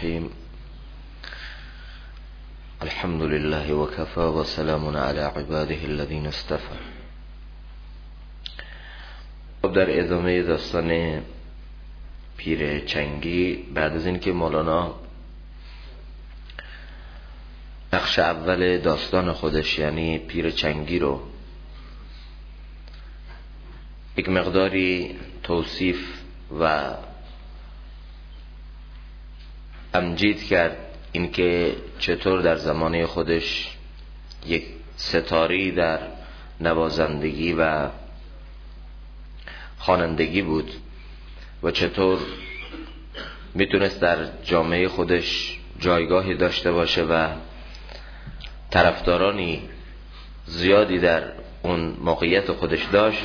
الرحیم. الحمد لله وكفى وسلام على عباده الذين اصطفى. در ادامه داستان پیر چنگی، بعد از اینکه مولانا بخش اول داستان خودش یعنی پیر چنگی رو یک مقداری توصیف و تمجید کرد، اینکه چطور در زمانه خودش یک ستاری در نوازندگی و خوانندگی بود و چطور میتونست در جامعه خودش جایگاهی داشته باشه و طرفدارانی زیادی در اون موقعیت خودش داشت.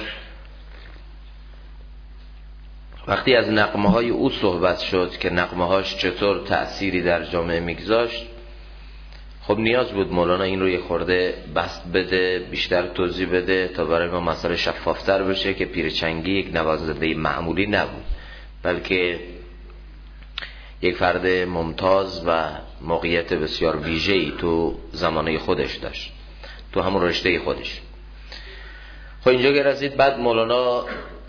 وقتی از نغمه‌های او صحبت شد که نغمه‌هاش چطور تأثیری در جامعه میگذاشت، خب نیاز بود مولانا این رو یه خورده بسط بده، بیشتر توضیح بده تا برای ما مسئله شفافتر بشه که پیر چنگی یک نوازنده معمولی نبود، بلکه یک فرد ممتاز و موقعیت بسیار ویژه‌ای تو زمانه خودش داشت، تو همون رشته خودش. خب اینجا که رسید، بعد مولانا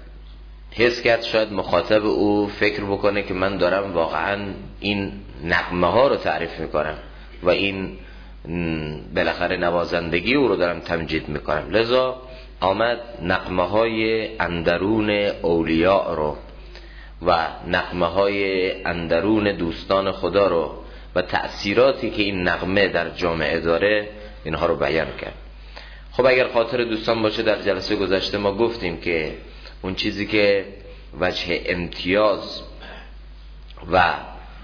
حس کرد شاید مخاطب او فکر بکنه که من دارم واقعا این نغمه ها رو تعریف میکنم و این بالاخره نوازندگی او رو دارم تمجید میکنم، لذا آمد نغمه های اندرون اولیاء رو و نغمه های اندرون دوستان خدا رو و تأثیراتی که این نغمه در جامعه داره اینها رو بیان کرد. خب اگر خاطر دوستان باشه، در جلسه گذشته ما گفتیم که اون چیزی که وجه امتیاز و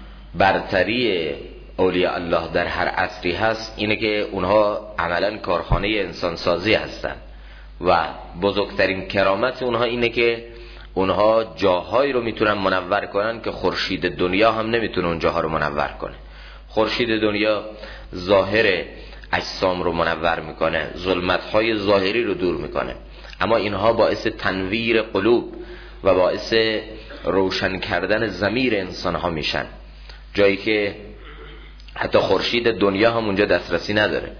برتری اولیاء الله در هر عصری هست اینه که اونها عملا کارخانه انسانسازی هستن و بزرگترین کرامت اونها اینه که اونها جاهایی رو میتونن منور کنن که خورشید دنیا هم نمیتونه اون جاها رو منور کنه. خورشید دنیا ظاهر اجسام رو منور میکنه، ظلمت‌های ظاهری رو دور میکنه، اما اینها باعث تنویر قلوب و باعث روشن کردن ضمیر انسان ها میشن، جایی که حتی خورشید دنیا هم اونجا دسترسی نداره.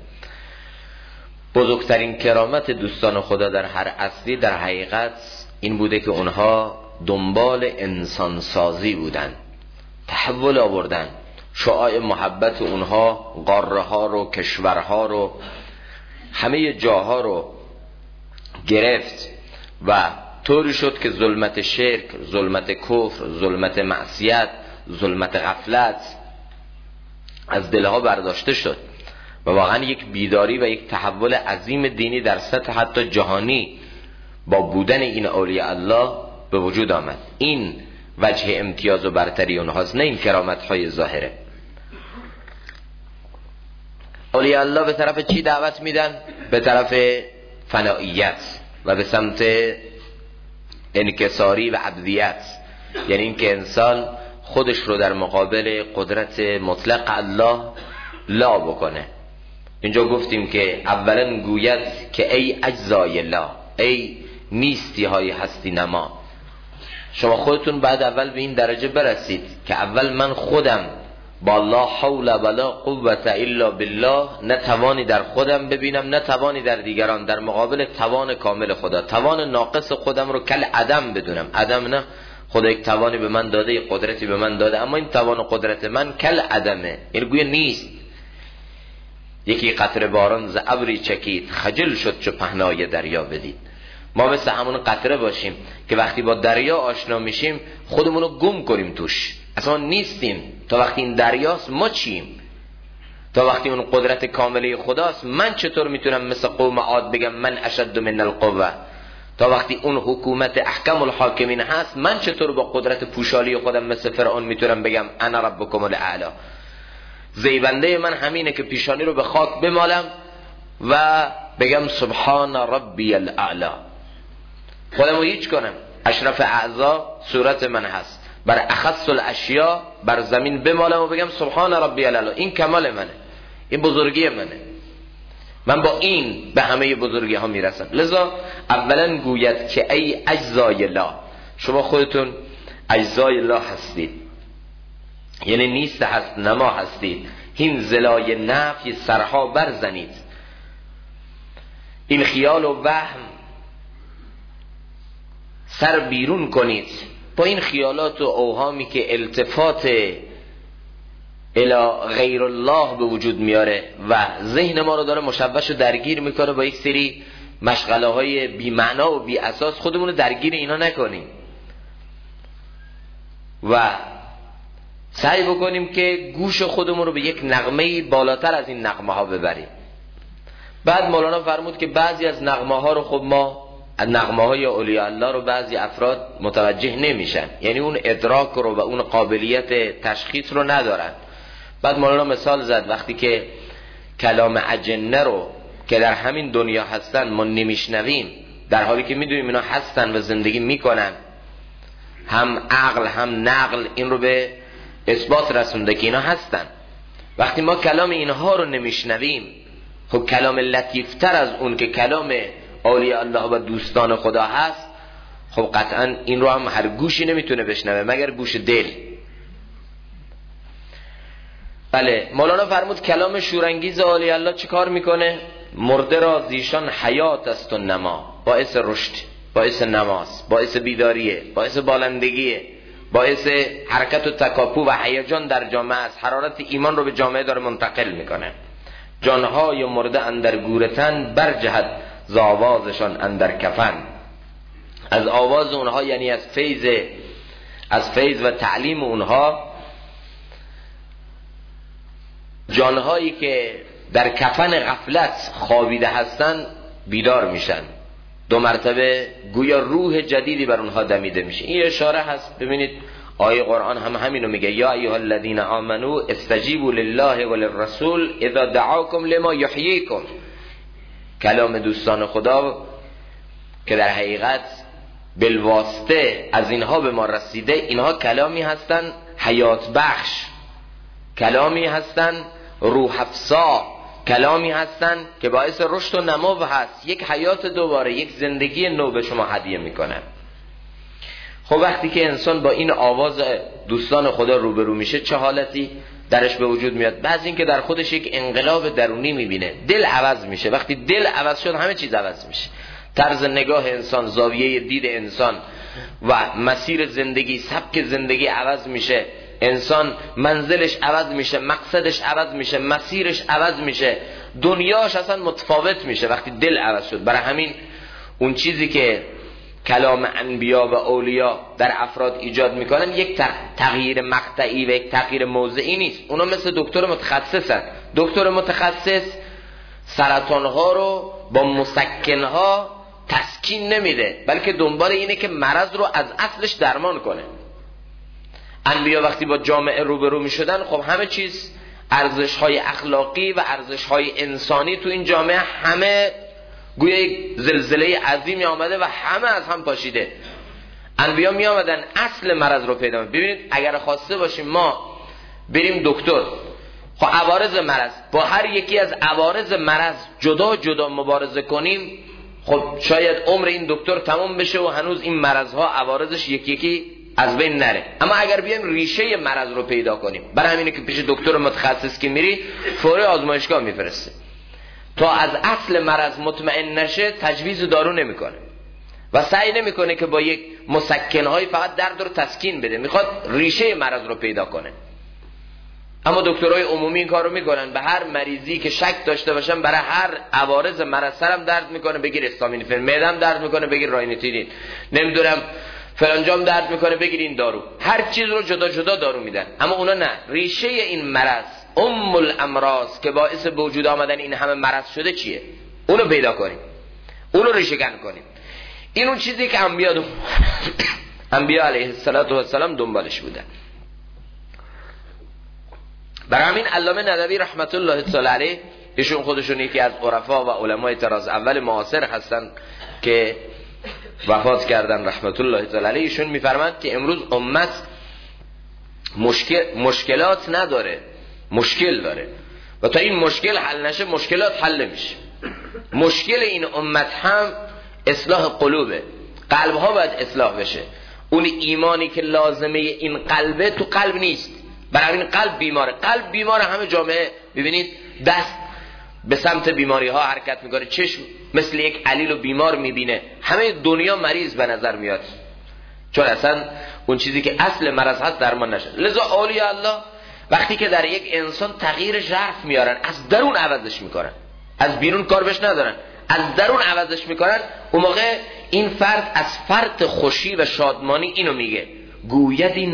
بزرگترین کرامت دوستان خدا در هر عصری در حقیقت این بوده که اونها دنبال انسان سازی بودن، تحول آوردن، شعاع محبت اونها قاره ها رو، کشورها رو، همه جاها رو گرفت و طوری شد که ظلمت شرک، ظلمت کفر، ظلمت معصیت، ظلمت غفلت از دلها برداشته شد و واقعا یک بیداری و یک تحول عظیم دینی در سطح حتی جهانی با بودن این اولیاء الله به وجود آمد. این وجه امتیاز و برتری اونهاست، نه این کرامت های ظاهره. اولیاء الله به طرف چی دعوت میدن؟ به طرف فنائیت و به سمت انکساری و عبدیت، یعنی اینکه انسان خودش رو در مقابل قدرت مطلق الله لا بکنه. اینجا گفتیم که اولا گوید که ای اجزای الله، ای نیستی های هستی نما، شما خودتون بعد اول به این درجه برسید که اول من خودم با لا حول ولا قوت الا بالله نه توانی در خودم ببینم نه توانی در دیگران، در مقابل توان کامل خدا توان ناقص خودم رو کل عدم بدونم. عدم نه، خدا یک توانی به من داده، یک قدرتی به من داده، اما این توان و قدرت من کل عدمه، این گویا نیست. یکی قطره باران ز ابری چکید، خجل شد چو پهنای دریا بدید. ما مثل همون قطره باشیم که وقتی با دریا آشنا میشیم خودمونو گم کنیم توش، اصلا نیستیم. تا وقتی این دریاست ما چیم؟ تا وقتی اون قدرت کامله خداست من چطور میتونم مثل قوم عاد بگم من اشد من القوه؟ تا وقتی اون حکومت احکم الحاکمین هست من چطور با قدرت پوشالی خودم مثل فرعون میتونم بگم انا ربکم الاعلی؟ زیبنده من همینه که پیشانی رو به خاک بمالم و بگم سبحان ربی الاعلی، خودم رو هیچ کنم. اشرف اعضا صورت من هست، بر اخص الاشیاء بر زمین بمالم و بگم سبحان ربی الاعلی. این کمال منه، این بزرگی منه، من با این به همه بزرگی ها میرسم. لذا اولا گوید که ای اجزای الله، شما خودتون اجزای الله هستید. یعنی نیست هست نما هستید، هین زلای نفی سرها برزنید. این خیال و وهم سر بیرون کنید. با این خیالات و اوهامی که التفات الی غیر الله به وجود میاره و ذهن ما رو داره مشوش و درگیر میکنه با یک سری مشغله های بی معنا و بی اساس، خودمون رو درگیر اینا نکنیم و سعی بکنیم که گوش خودمون رو به یک نغمه بالاتر از این نغمه ها ببریم. بعد مولانا فرمود که بعضی از نغمه ها رو خب ما از نغمه های اولیاء الله رو بعضی افراد متوجه نمیشن، یعنی اون ادراک رو و اون قابلیت تشخیص رو ندارن. بعد مولانا مثال زد وقتی که کلام اجنه رو که در همین دنیا هستن ما نمیشنویم، در حالی که میدونیم اینا هستن و زندگی میکنن، هم عقل هم نقل این رو به اثبات رسونده که اینا هستن. وقتی ما کلام اینها رو نمیشنویم، خب کلام لطیفتر از اون که کلام اولیاء الله و دوستان خدا هست، خب قطعا این رو هم هر گوشی نمیتونه بشنوه مگر گوش دل. بله، مولانا فرمود کلام شورانگیز اولیاء الله چه کار میکنه؟ مرده را زیشان حیات است و نما، باعث رشد، باعث نماز، باعث بیداریه، باعث بالندگیه، باعث حرکت و تکاپو و هیجان در جامعه است. حرارت ایمان رو به جامعه داره منتقل میکنه. جانهای مرده اندر گورتن برجهد ز آوازشان اندر کفن. از آواز اونها یعنی از فیض و تعلیم اونها جانهایی که در کفن غفلت خوابیده هستن بیدار میشن. 2 مرتبه گویا روح جدیدی بر اونها دمیده میشه. این اشاره هست. ببینید آیه قرآن هم همینو میگه، یا ایها الذین آمنو استجیبوا لله وللرسول اذا دعاکم لما یحییکم. کلام دوستان خدا که در حقیقت بالواسطه از اینها به ما رسیده، اینها کلامی هستن حیات بخش، کلامی هستن روح افزا، کلامی هستن که باعث رشد و نمو هست، یک حیات دوباره، یک زندگی نو به شما هدیه میکنن. خب وقتی که انسان با این آواز دوستان خدا روبرو میشه چه حالتی درش به وجود میاد؟ بعضی این که در خودش یک انقلاب درونی میبینه، دل عوض میشه. وقتی دل عوض شد همه چیز عوض میشه. طرز نگاه انسان، زاویه دید انسان و مسیر زندگی، سبک زندگی عوض میشه. انسان منزلش عوض میشه، مقصدش عوض میشه، مسیرش عوض میشه، دنیاش اصلا متفاوت میشه وقتی دل عوض شد. برای همین اون چیزی که کلام انبیا و اولیاء در افراد ایجاد میکنن یک تغییر مقطعی و یک تغییر موضعی نیست. اونا مثل دکتر متخصصن. دکتر متخصص سرطانها رو با مسکنها تسکین نمیده، بلکه دنبال اینه که مرض رو از اصلش درمان کنه. انبیا وقتی با جامعه روبرو میشدن، خب همه چیز، ارزش‌های اخلاقی و ارزش‌های انسانی تو این جامعه همه گویا یک زلزله عظیمی آمده و همه از هم پاشیده. انبیا می آمدن اصل مرض رو پیدا کنن. ببینید اگر خواسته باشیم ما بریم دکتر، خب عوارض مرض، با هر یکی از عوارض مرض جدا جدا مبارزه کنیم، خب شاید عمر این دکتر تمام بشه و هنوز این مرض‌ها عوارضش یکی یکی از بین نره. اما اگر بیایم ریشه مرض رو پیدا کنیم، برای همینه که پیش دکتر متخصص که میری فوری آزمایشگاه میفرسته تا از اصل مرض مطمئن نشه، تجویز دارو نمیکنه و سعی نمیکنه که با یک مسکن‌های فقط درد رو تسکین بده، میخواد ریشه مرض رو پیدا کنه. اما دکترای عمومی این کارو میکنن، به هر مریضی که شک داشته باشن، برای هر عوارض مرض، سرم درد میکنه بگیر استامینوفن، معده‌ام درد میکنه بگیر راینیتیدین، نمیدونم فلانجام درد میکنه بگیر این دارو، هر چیز رو جدا جدا دارو میدن. اما اونا نه، ریشه این مرض، ام الامراض که باعث به وجود آمدن این همه مرض شده چیه؟ اونو پیدا کنیم، اونو ریشه کن کنیم. این اون چیزی که انبیا علیه السلام دنبالش بودن. برای همین علامه ندوی رحمت الله تعالی علیه، ایشون خودشون یکی از عرفا و علمای طراز اول معاصر هستن که وفات کردن رحمت الله تعالی علیه، ایشون میفرماند که امروز امت مشکلات نداره، مشکل داره و تا این مشکل حل نشه مشکلات حل نمیشه. مشکل این امت هم اصلاح قلوبه، قلبها باید اصلاح بشه. اون ایمانی که لازمه این قلبه تو قلب نیست. برای این قلب بیماره. قلب بیماره، همه جامعه ببینید دست به سمت بیماری ها حرکت میکنه، چشم مثل یک علیل و بیمار میبینه، همه دنیا مریض به نظر میاد، چون اصلا اون چیزی که اصل مرض هست درمان نشد. لذا اولیاء الله وقتی که در یک انسان تغییر ژرف میارن، از درون عوضش میکنن، از بیرون کار بهش ندارن، از درون عوضش میکنن، اون موقع این فرد از فرط خوشی و شادمانی اینو میگه گوید این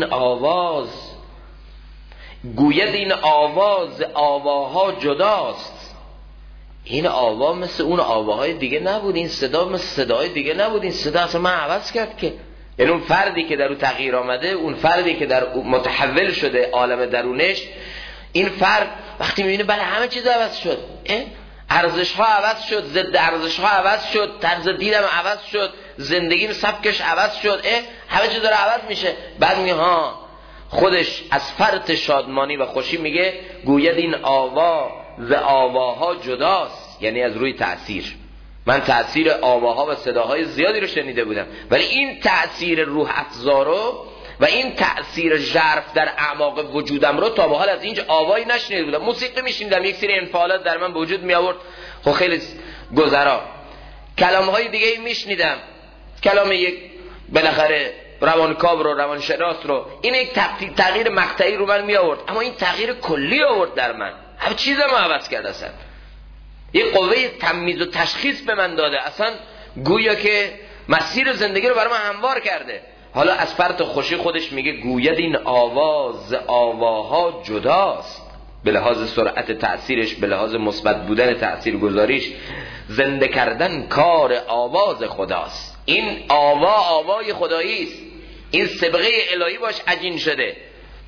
آواز آواها جداست. این آوا مثل اون آواهای دیگه نبود، این صدا مثل صداهای دیگه نبود، این صدا اصلا من عوض کرد. که یعنی اون فردی که در اون تغییر آمده، اون فردی که در متحول شده عالم درونش، این فرد وقتی میبینه بله همه چیز عوض شد، ارزش ها عوض شد، ضد ارزش ها عوض شد، طرز دیدم عوض شد، زندگیم سبکش عوض شد، همه چیز داره عوض میشه. بعد میگه ها، خودش از فرط شادمانی و خوشی میگه گوید این آوا ز آواها جداست. یعنی از روی تأثیر، من تأثیر آواها و صداهای زیادی رو شنیده بودم، ولی این تأثیر روح افزا رو و این تأثیر ژرف در اعماق وجودم رو تا به حال از اینجا آوایی نشنیده بودم. موسیقی میشنیدم، یک سری انفعالات در من به وجود می آورد، خب خیلی گذرا. کلامهای دیگه میشنیدم، کلام یک بالاخره روانکاو رو، روانشناس رو، این یک تغییر مقطعی رو من می آورد، اما این تغییر کلی آورد در من، همه چیزم عوض کرد. اصلا یک قوه تمییز و تشخیص به من داده، اصلا گویا که مسیر زندگی رو برای من هموار کرده. حالا از فرط خوشی خودش میگه گوید این آواز آواها جداست، به لحاظ سرعت تأثیرش، به لحاظ مثبت بودن تأثیر گذاریش. زنده کردن کار آواز خداست. این آوای خدایی است، این صبغه الهی باش عجین شده.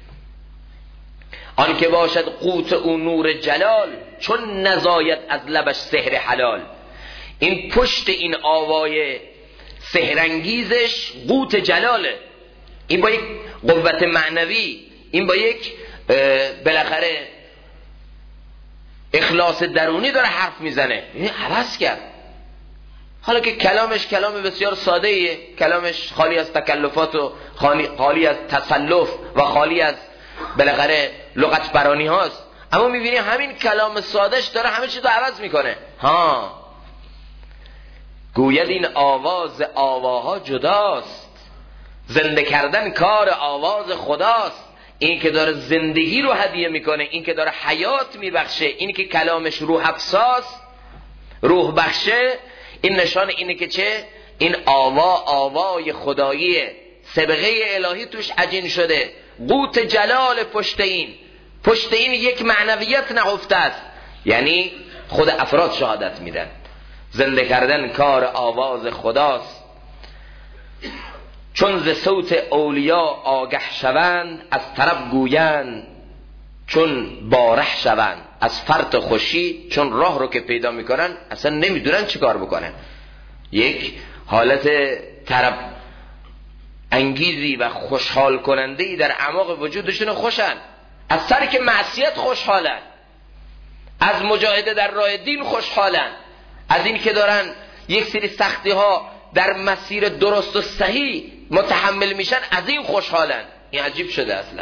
آن که باشد قوت او نور جلال، چون نزاید از لبش سحر حلال. این پشت این آوای سحرانگیزش قوت جلاله، این با یک قوت معنوی، این با یک بالاخره اخلاص درونی داره حرف میزنه. این عوض کرد. حالا که کلامش کلام بسیار ساده ایه، کلامش خالی از تکلفات و خالی از تسلف و خالی از بالاخره لغت برانی هاست، اما میبینی همین کلام سادهش داره همه چیز رو عوض میکنه. گوید این آواز آواها جداست، زنده کردن کار آواز خداست. این که داره زندگی رو هدیه میکنه، این که داره حیات میبخشه، این که کلامش روح افساست، روح بخشه، این نشان اینه که چه؟ این آوای خداییه، صبغه الهی توش عجین شده، قوت جلال پشت این یک معنویت نهفته است. یعنی خود افراد شهادت میدن زنده کردن کار آواز خداست. چون ز صوت اولیا آگه شوند، از طرب گویند چون باره شوند. از فرط خوشی، چون راه رو که پیدا میکنن اصلا نمیدونن چی کار بکنن، یک حالت طرب انگیزی و خوشحال کننده‌ای در اعماق وجودشون خوشن، از ترک معصیت خوشحالن، از مجاهده در راه دین خوشحالن، از این که دارن یک سری سختی ها در مسیر درست و صحیح متحمل میشن، از این خوشحالن. این عجیب شده اصلا.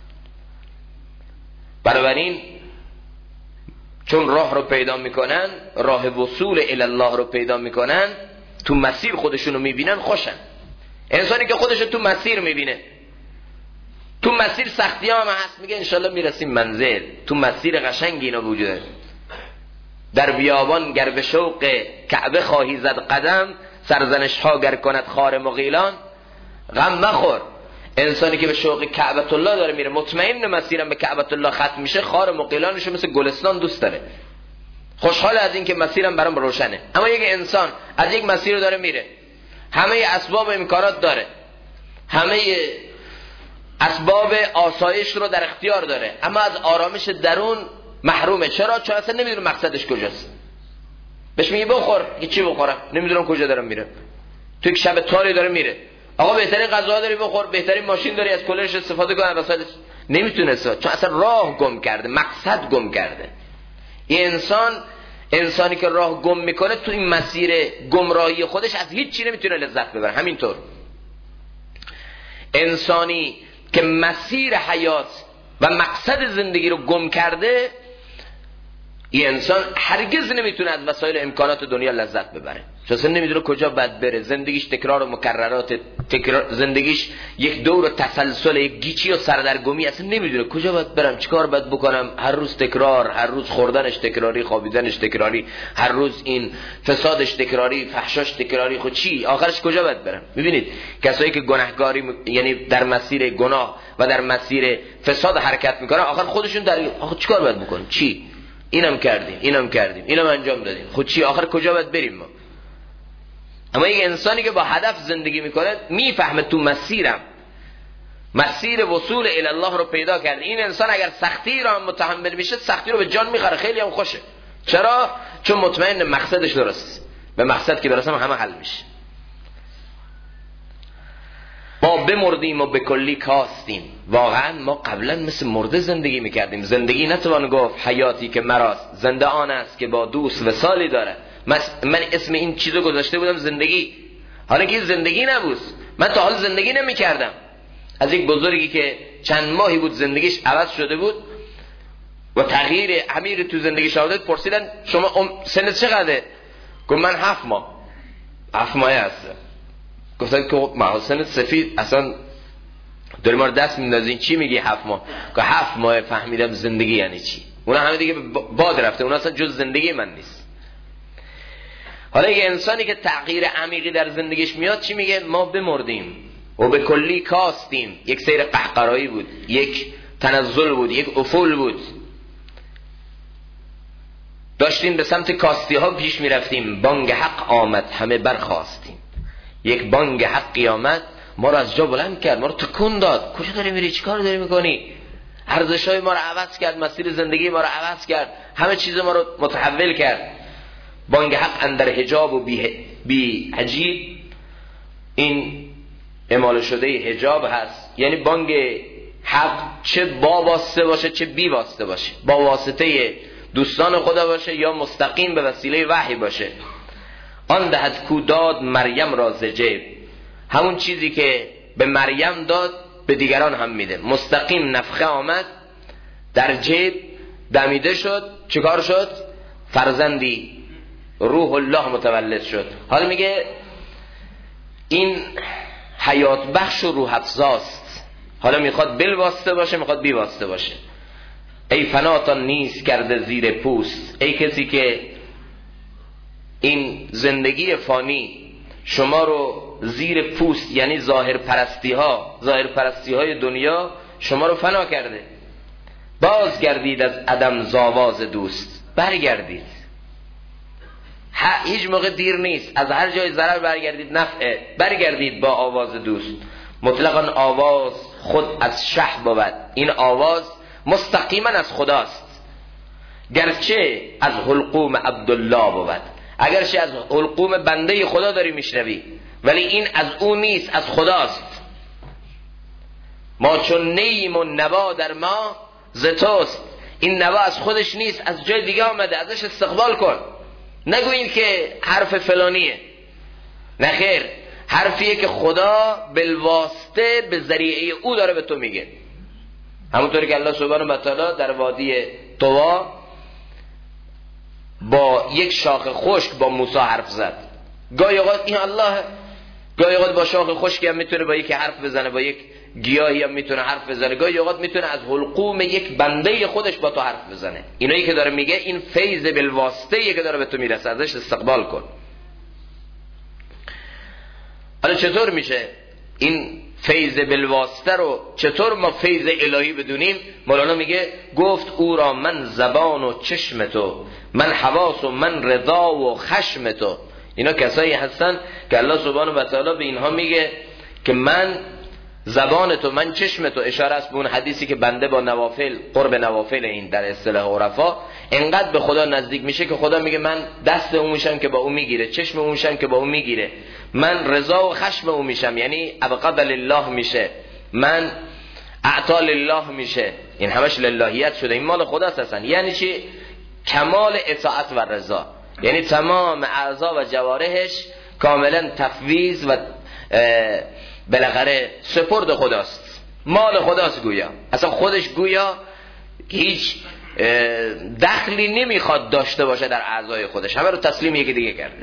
بنابراین چون راه رو پیدا میکنن، راه وصول الی الله رو پیدا میکنن، تو مسیر خودشون رو میبینن، خوشن. انسانی که خودش تو مسیر میبینه، تو مسیر سختی ها هم هست، میگه انشالله میرسیم منزل. تو مسیر قشنگی اینا وجوده. در بیابان گر به شوق کعبه خواهی زد قدم، سرزنش ها گر کند خار مغیلان. غم مخور. انسانی که به شوق کعبه الله داره میره، مطمئن مسیرم به کعبه الله ختم میشه، خار مغیلانش مثل گلستان دوست داره، خوشحال از این که مسیرم برام روشنه. اما یک انسان از یک مسیر داره میره، همه اسباب و امکانات داره، همه اسباب آسایش رو در اختیار داره، اما از آرامش درون محرومه. چرا؟ چون اصلا نمیدونه مقصدش کجاست. بهش میگه بخور، یه چی بخورم؟ نمیدونم کجا دارم میره. تو یک شب تاری داره میره، آقا بهترین غذا داری بخور، بهترین ماشین داری از کولرش استفاده کن، وسایلش. نمیتونه، چون اصلا راه گم کرده، مقصد گم کرده. این انسانی که راه گم میکنه تو این مسیر گمراهی خودش از هیچ چی نمیتونه لذت ببره. همینطور انسانی که مسیر حیات و مقصد زندگی رو گم کرده، این انسان هرگز نمیتونه از وسایل امکانات دنیا لذت ببره، چون اصلا نمیدونه کجا باید بره. زندگیش تکرار و مکررات، زندگیش یک دور تسلسل، یک گیچی و سردرگمی، اصلا نمیدونه کجا باید برم، چیکار باید بکنم. هر روز تکرار، هر روز خوردنش تکراری، خوابیدنش تکراری، هر روز این فسادش تکراری، فحشاش تکراری. خود چی آخرش کجا باید برم؟ میبینید کسایی که گناهکاری یعنی در مسیر گناه و در مسیر فساد حرکت میکنن، آخر خودشون در آخر چیکار باید بکنن؟ چی؟ اینم کردیم اینم انجام دادیم، خود چی آخر کجا باید بریم ما؟ اما یک انسانی که با هدف زندگی میکنه میفهمه تو مسیر وصول الی الله رو پیدا کرده. این انسان اگر سختی رو هم متحمل میشه، سختی رو به جان میخره، خیلی هم خوشه. چرا؟ چون مطمئن مقصدش درست، به مقصد که برسم همه حل میشه. ما بمردیم و به کلی کاستیم. واقعا ما قبلا مثل مرده زندگی میکردیم. زندگی نتوان گفت حیاتی که مراست، زنده آن است که با دوست وصالی داره. من اسم این چیزو گذاشته بودم زندگی، حالا که زندگی نبود. من تا حال زندگی نمیکردم. از یک بزرگی که چند ماهی بود زندگیش عوض شده بود و تغییر عمیقی تو زندگیش آمد، پرسیدن شما سنت چقدره؟ گفت من 7 ماه. 7 ماه هستم. گفتن که سنت سفید، اصلا داری ما رو دست میندازین، چی میگی 7 ماه؟ که 7 ماه فهمیدم زندگی یعنی چی. اونا همه دیگه باد رفته، اونا اصلا جز زندگی من نیست. حالا یه انسانی که تغییر عمیقی در زندگیش میاد چی میگه؟ ما بمردیم و به کلی کاستیم. یک سیر قهقرایی بود، یک تنزل بود، یک افول بود. داشتیم به سمت کاستی ها پیش میرفتیم. بانگ حق آمد همه برخاستیم. یک بانگ حقی آمد ما رو از جا بلند کرد، ما رو تکون داد. کجا داری میری؟ چی کار داری میکنی؟ ارزشای ما رو عوض کرد، مسیر زندگی ما رو عوض کرد، همه چیز ما رو متحول کرد. بانگ حق اندر حجاب و بی حجیب، این اعمال شده حجاب هست، یعنی بانگ حق چه با واسطه باشه چه بی واسطه باشه، با واسطه دوستان خدا باشه یا مستقیم به وسیله وحی باشه. آن دهد کو داد مریم را ز جیب، همون چیزی که به مریم داد به دیگران هم میده. مستقیم نفخه آمد در جیب، دمیده شد، چیکار شد؟ فرزندی روح الله متولد شد. حالا میگه این حیات بخش و روح افزاست. حالا میخواد بل واسطه باشه، میخواد بی واسطه باشه. ای فناتان نیست کرده زیر پوست، ای کسی که این زندگی فانی شما رو زیر پوست، یعنی ظاهر پرستی های دنیا شما رو فنا کرده. بازگردید از عدم زاواز دوست، برگردید. هیچ موقع دیر نیست. از هر جای ضرر برگردید نفعه. برگردید با آواز دوست. مطلقاً آواز خود از شه بود. این آواز مستقیما از خداست، گرچه از حلقوم عبدالله بود. اگرچه از حلقوم بنده خدا داری میشنوی، ولی این از او نیست، از خداست. ما چون نیم و نوا در ما ز توست. این نوا از خودش نیست، از جای دیگه آمده، ازش استقبال کن. نگوین که حرف فلانیه، نه خیر، حرفیه که خدا بالواسطه به ذریعه او داره به تو میگه. همونطوری که الله سبحانه و تعالی در وادی طوا با یک شاخ خشک با موسی حرف زد. گاهی اوقات این الله، گاهی اوقات با شاخ خشکی هم میتونه با یک حرف بزنه، با یک گیاهی هم میتونه حرف بزنه، گاهی اوقات میتونه از حلقوم یک بنده خودش با تو حرف بزنه. اینایی که داره میگه این فیض بالواسطه‌ای که داره به تو میرسه، ازش استقبال کن. حالا چطور میشه این فیض بالواسطه رو، چطور ما فیض الهی بدونیم؟ مولانا میگه گفت او را من زبان و چشم تو، من حواس و من رضا و خشم تو. اینا کسایی هستن که الله سبحانه و تعالی به اینها میگه که من زبان تو، من چشم تو. اشاره است به اون حدیثی که بنده با نوافل، قرب نوافل این در اصطلاح عرفا، انقدر به خدا نزدیک میشه که خدا میگه من دست اون میشم که با اون میگیره، چشم اون میشم که با اون میگیره، من رضا و خشم اون میشم، یعنی ابقد لله میشه، من اعطا لله میشه. این همش للهیت شده، این مال خداست اصلا. یعنی چی؟ کمال اطاعت و رضا، یعنی تمام اعضا و جوارحش کاملا تفویض و بالاخره سپرد خداست. مال خداست گویا، اصلا خودش گویا هیچ دخلی نمیخواد داشته باشه در اعضای خودش، همه رو تسلیم یکی دیگه کرده.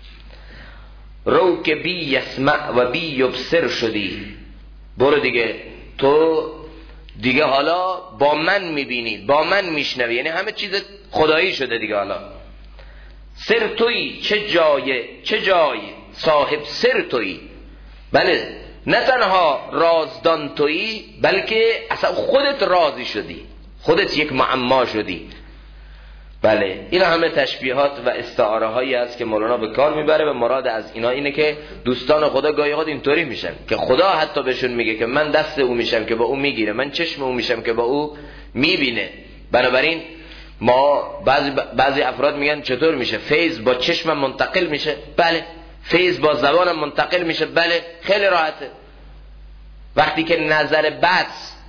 رو که بی یسمع و بی یبصر شدی، برو دیگه، تو دیگه حالا با من میبینی، با من میشنوی، یعنی همه چیز خدایی شده دیگه. حالا سر تویی، چه جای صاحب سر تویی، بله نه تنها رازدان تویی بلکه اصلا خودت رازی شدی، خودت یک معما شدی. بله این همه تشبیهات و استعاره هایی است که مولانا به کار میبره و مراد از اینا اینه که دوستان خدا گاهی اوقات اینطوری میشن که خدا حتی بهشون میگه که من دست او میشم که با او میگیره، من چشم او میشم که با او میبینه. بنابراین ما بعضی افراد میگن چطور میشه فیض با چشمم منتقل میشه؟ بله. فیض با زبانم منتقل میشه؟ بله. خیلی راحته. وقتی که نظر بد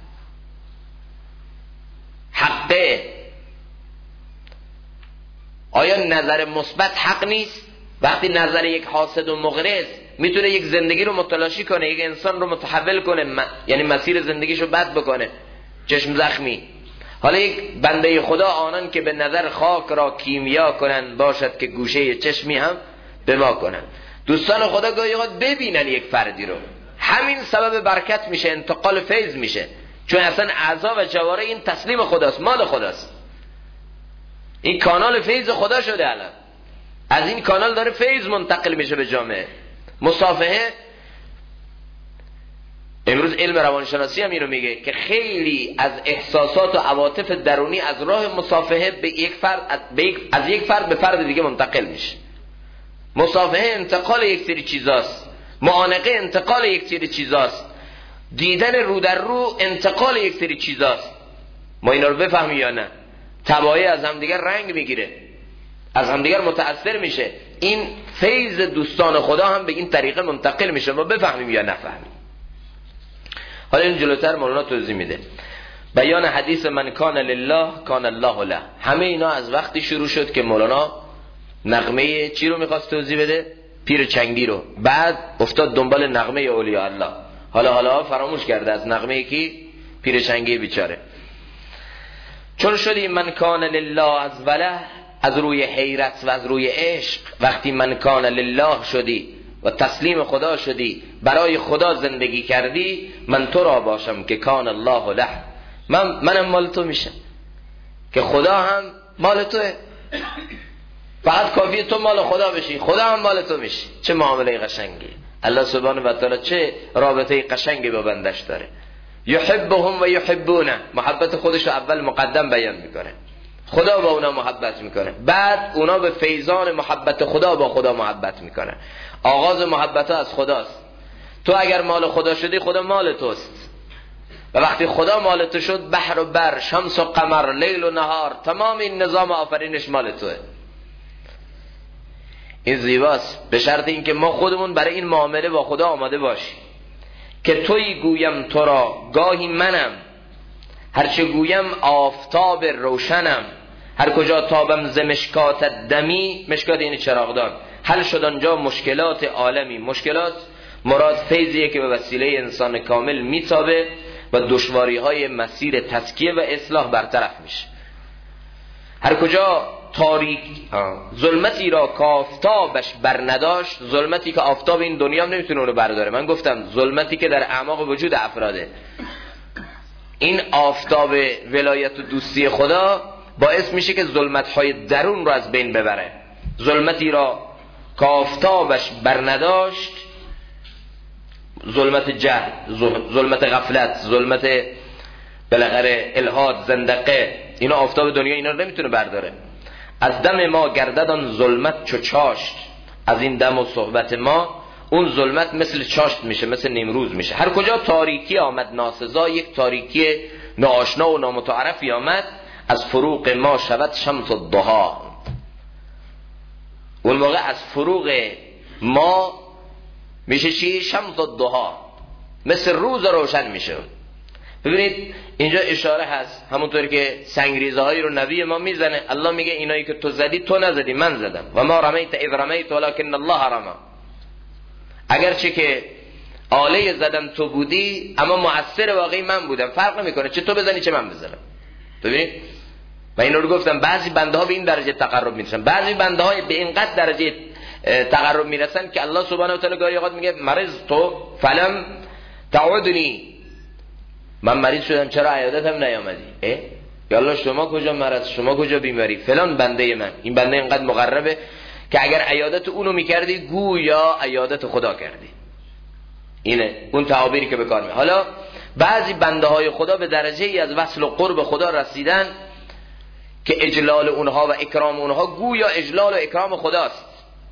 حقه، آیا نظر مثبت حق نیست؟ وقتی نظر یک حاسد و مغرض میتونه یک زندگی رو متلاشی کنه، یک انسان رو متحول کنه، یعنی مسیر زندگیشو بد بکنه، چشم زخمی. حالا یک بنده خدا آنان که به نظر خاک را کیمیا کنن، باشد که گوشه چشمی هم به ما کنن. دوستان خدا گاهی اوقات ببینن یک فردی رو، همین سبب برکت میشه، انتقال فیض میشه، چون اصلا اعضا و جواره این تسلیم خداست، مال خداست. این کانال فیض خدا شده، الان از این کانال داره فیض منتقل میشه به جامعه. مصافحه، امروز علم روانشناسی هم اینو میگه که خیلی از احساسات و عواطف درونی از راه مصافحه از یک فرد به فرد دیگه منتقل میشه. مصافحه انتقال یک سری چیزاست، معانقه انتقال یک سری چیزاست، دیدن رو در رو انتقال یک سری چیزاست. ما اینا رو بفهمیم یا نه؟ تبعی از همدیگر رنگ میگیره، از همدیگر متأثر میشه. این فیض دوستان خدا هم به این طریقه منتقل میشه، ما بفهمیم یا نفهمیم. حالا این جلوتر مولانا توضیح میده. بیان حدیث من کان لله کان الله له. همه اینا از وقتی شروع شد که مولانا نغمه چی رو میخواست توضیح بده؟ پیر چنگی رو. بعد افتاد دنبال نغمه اولیاء الله. حالا فراموش کرده از نغمه کی؟ پیر چنگی بیچاره. چون شدی من کان لله از وله، از روی حیرت و از روی عشق. وقتی من کان لله شدی و تسلیم خدا شدی، برای خدا زندگی کردی، من تو را باشم که کان الله له، منم مال تو میشم، که خدا هم مال توه. فقط کافیه تو مال خدا بشی، خدا هم مال تو میشه. چه معامله قشنگی الله سبحانه و تعالی، چه رابطه قشنگی با بندش داره. یحبهم و یحبونه، محبت خودش رو اول مقدم بیان میکنه، خدا با اونا محبت میکنه، بعد اونا به فیضان محبت خدا با خدا محبت میکنه. آغاز محبت ها از خداست. تو اگر مال خدا شدی، خدا مال توست، و وقتی خدا مال تو شد، بحر و بر، شمس و قمر، لیل و نهار، تمام این نظام آفرینش مال توه. این زیباست، به شرط اینکه ما خودمون برای این معامله با خدا آماده باشیم که تویی گویم تو را، گاهی منم، هرچه گویم آفتاب روشنم، هر کجا تابم ز مشکات دمی. مشکات یعنی چراغدان. حل شد آنجا مشکلات عالمی. مشکلات مراد فیضیه که به وسیله انسان کامل میتابه و دشواری های مسیر تزکیه و اصلاح برطرف میشه. هر کجا تاریک ظلمتی را که آفتابش بر نداشت، ظلمتی که آفتاب این دنیا نمیتونه اونو برداره. من گفتم ظلمتی که در اعماق وجود افراده. این آفتاب ولایت و دوستی خدا باعث میشه که ظلمت‌های درون رو از بین ببره. ظلمتی را که آفتابش بر نداشت، ظلمت جهل، ظلمت غفلت، ظلمت بالاخره الحاد، زندقه، اینا آفتاب دنیا اینا رو نمیتونه برداره. از دم ما گردد آن ظلمت چو چاشت. از این دم و صحبت ما اون ظلمت مثل چاشت میشه، مثل نیمروز میشه. هر کجا تاریکی آمد ناسزا، یک تاریکی ناآشنا و نامتعارفی آمد، از فروغ ما شود شمس الضحی. اون موقع از فروغ ما میشه چی؟ شمس الضحی، مثل روز روشن میشه. ببینید اینجا اشاره هست، همونطوری که سنگریزه هایی رو نبی ما میزنه. الله میگه اینایی که تو زدی تو نزدی، من زدم. و ما رمیت اذ رمیت ولکن الله رمی. اگرچه که آله زدن تو بودی اما مؤثر واقعی من بودم. فرق نمیکنه چه تو بزنی چه من بزنم. ببینید و اینو رو گفتم بعضی بنده ها به این درجه تقرب میرسن، بعضی بنده ها به اینقدر درجه تقرب میرسن که الله سبحانه و تعالی گاهی اوقات میگه مریض تو فلم تعودنی، من مریض شدم چرا عیادتم نیامدی؟ یا الله شما کجا مرض، شما کجا بیماری؟ فلان بنده من، این بنده اینقدر مقربه که اگر عیادت اونو میکردی گویا عیادت خدا کردی. اینه اون تعابیری که به کار میاد. حالا بعضی بنده های خدا به درجه ای از وصل و قرب خدا رسیدن که اجلال اونها و اکرام اونها گویا اجلال و اکرام خداست.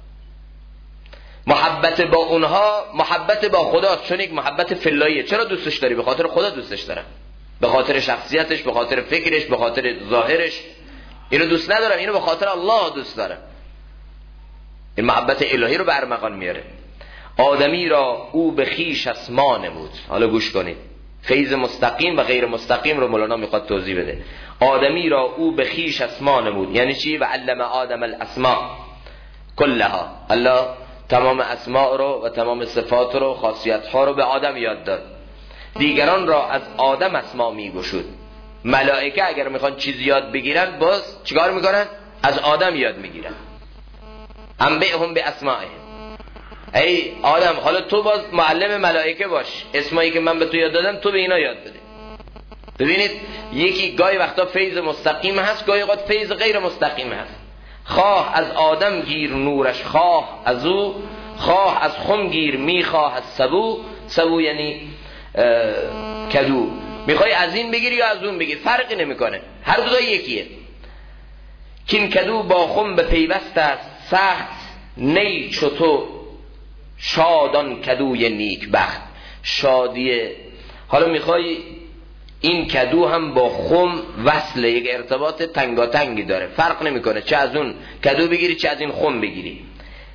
محبت با اونها محبت با خداست، چون یک محبت فلاییه. چرا دوستش داری؟ به خاطر خدا دوستش دارم، به خاطر شخصیتش، به خاطر فکرش، به خاطر ظاهرش. اینو دوست ندارم، اینو به خاطر الله دوست دارم. این محبت الهی رو برمغان میاره. آدمی را او به خویش اسما نمود. حالا گوش کنید، فیض مستقیم و غیر مستقیم رو مولانا میخواد توضیح بده. آدمی را او به خویش اسما نمود یعنی چی؟ و علم آدم الاسماء کلها. الله تمام اسماء رو و تمام صفات رو، خاصیت ها رو به آدم یاد داد. دیگران را از آدم اسما میگشود. ملائکه اگر میخوان چیز یاد بگیرن باز چیکار میکنن؟ از آدم یاد میگیرن. انبئهم باسمائهم. ای آدم حالا تو باز معلم ملائکه باش، اسمایی که من به تو یاد دادم تو به اینا یاد بده. ببینید یکی گاهی وقتا فیض مستقیم هست، گاهی وقت فیض غیر مستقیم هست. خواه از آدم گیر نورش، خواه از او، خواه از خم گیر میخواه از سبو. سبو یعنی کدو. میخوای از این بگیری یا از اون بگیر فرقی نمیکنه، هر دو تا یکیه. کین کدو با خم به پیوست است، سخت نی چطور شادان کدوی نیک بخت. شادیه. حالا میخوای این کدو هم با خم وصله، یک ارتباط تنگاتنگی داره، فرق نمیکنه چه از اون کدو بگیری چه از این خم بگیری.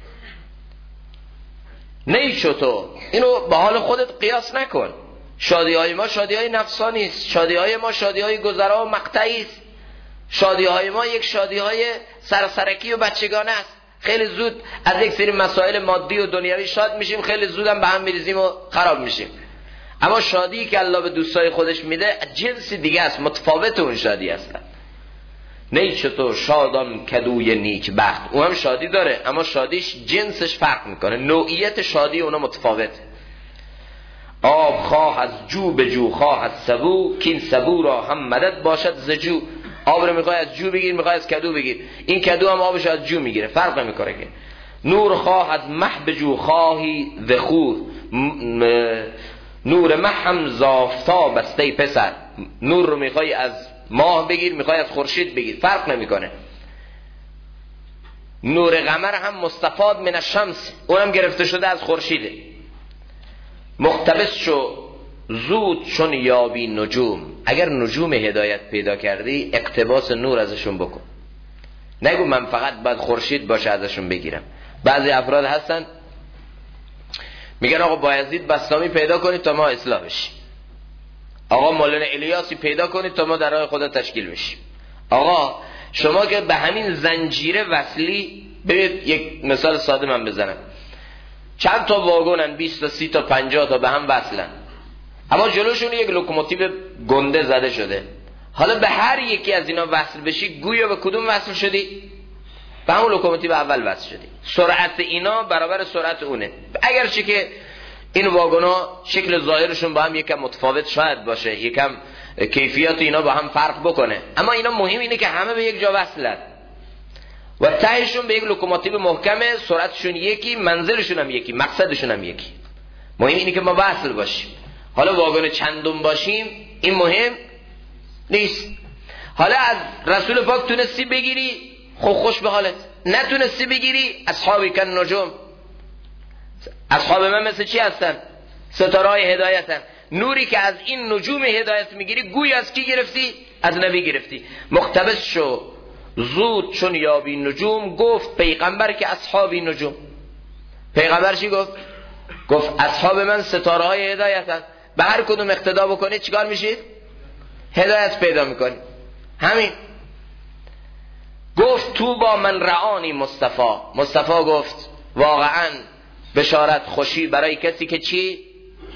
نیشو تو اینو به حال خودت قیاس نکن. شادی های ما شادی های نفسانی است، شادی های ما شادی های گذرا و مقطعی است. شادی های ما یک شادی های سرسرکی و بچگانه است. خیلی زود از یک سری مسائل مادی و دنیوی شاد میشیم، خیلی زود هم به هم میریزیم و خراب میشیم. اما شادی که الله به دوستای خودش میده جنسی دیگه است، متفاوت اون شادی است. نیچتو شادان کدوی نیک بخت. اون هم شادی داره اما شادیش جنسش فرق میکنه، نوعیت شادی اونا متفاوته. آب خواه از جو به جو خواه از سبو، کین سبو را هم مدد باشد ز جو. آب رو میخوای از جو بگیر، میخوای از کدو بگیر، این کدو هم آبش از جو میگیره، فرق نمیکنه که. نور خواه از مه به جو خواهی ز خور، نور مه هم زافتا بسته پسر. نور رو میخوای از ماه بگیر، میخوای از خورشید بگیر، فرق نمیکنه. نور قمر هم مستفاد من الشمس، اونم گرفته شده از خورشیده. مقتبس شو زود چون یابی نجوم. اگر نجوم هدایت پیدا کردی اقتباس نور ازشون بکن، نگو من فقط باید خورشید باشه ازشون بگیرم. بعضی افراد هستن میگن آقا بایزید بسطامی پیدا کنید تا ما اصلاح بشیم، آقا مولانا الیاسی پیدا کنید تا ما در راه خدا تشکیل بشیم. آقا شما که به همین زنجیره وصلی، ببینید یک مثال ساده من بزنم. چند تا واگونن، 20 تا 30 تا 50 تا به هم وصلن، اما جلوشون یک لوکوموتیو گنده زده شده. حالا به هر یکی از اینا وصل بشی گویا به کدوم وصل شدی؟ به همون لوکوموتیو اول وصل شدی. سرعت اینا برابر سرعت اونه، اگرچه که این واگونا شکل ظاهرشون با هم یکم متفاوت شاید باشه، یکم کیفیت اینا با هم فرق بکنه، اما اینا مهم اینه که همه به یک جا وصلن و تهشون به یک لوکوموتیو محکمه، سرعتشون یکی، منزلشون هم یکی، مقصدشون هم یکی. مهم اینه که ما وصل باشیم. حالا واگن چندم باشیم این مهم نیست. حالا از رسول پاک تونستی بگیری خب خوش به حالت، نتونستی بگیری اصحابی کن نجوم. اصحاب من مثل چی هستن؟ ستاره های هدایتن. نوری که از این نجوم هدایت میگیری گوی از کی گرفتی؟ از نبی گرفتی. مقتبس شو زود چون یابی نجوم. گفت پیغمبر که اصحابی نجوم. پیغمبر چی گفت؟ گفت اصحاب من ستاره های هدایتن، به هر کدوم اقتدا بکنید چیکار میشید؟ هدایت پیدا میکنید. همین. گفت تو با من رعانی مصطفی. مصطفی گفت واقعا بشارت خوشی برای کسی که چی؟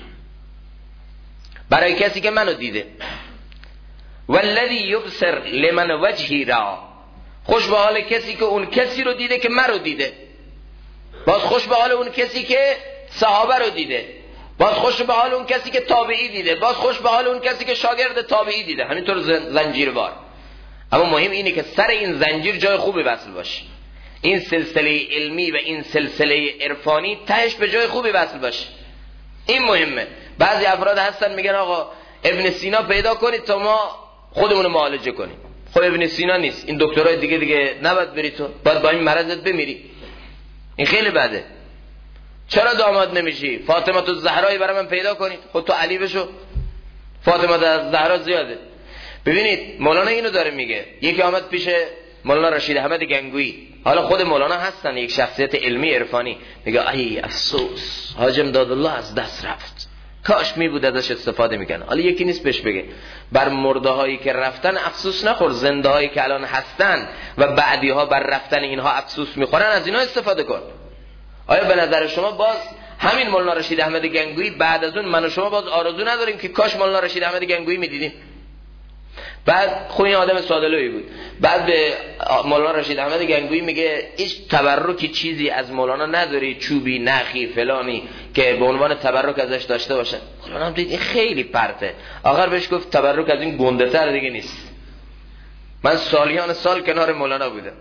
برای کسی که منو دیده. والذی یبصر لمن وجهی را، خوش به حال کسی که اون کسی رو دیده که مرا دیده. باز خوش به حال اون کسی که صحابه رو دیده. باز خوش به حال اون کسی که تابعی دیده. باز خوش به حال اون کسی که شاگرد تابعی دیده. همینطور زنجیروار. اما مهم اینه که سر این زنجیر جای خوبی وصل باشه. این سلسله علمی و این سلسله عرفانی تهش به جای خوبی وصل باشه. این مهمه. بعضی افراد هستن میگن آقا ابن سینا پیدا کنید تا ما خودمون معالجه کنیم. خب ابن سینا نیست، این دکترای دیگه نباید بری، تو باید با این مرضت بمیری. این خیلی بده. چرا داماد نمیشی؟ فاطمه الزهرا برای من پیدا کنید. خود تو علی بشو، فاطمه الزهرا زیاده. ببینید مولانا اینو داره میگه. یکی آمد پیش مولانا رشید احمد گنگویی، حالا خود مولانا هستن، یک شخصیت علمی عرفانی، میگه ای افسوس حاج امدادالله از دست رفت، کاش می بود ازش استفاده میکنه. حالا یکی نیست بهش بگه بر مرده هایی که رفتن افسوس نخور، زنده هایی که الان هستن و بعدی ها بر رفتن اینها افسوس میخورن، از اینا استفاده کن. آیا به نظر شما باز همین مولانا رشید احمد گنگویی بعد از اون من و شما باز آرزو نداریم که کاش مولانا رشید احمد گنگویی میدیدیم؟ بعد خود این آدم ساده‌لویی بود. بعد به مولانا رشید احمد گنگویی میگه هیچ تبرکی چیزی از مولانا نداری، چوبی نخی فلانی که به عنوان تبرک ازش داشته باشه؟ مولانا دید این خیلی پرته. آخر بهش گفت تبرک از این گنده تر دیگه نیست. من سالیان سال کنار مولانا بودم.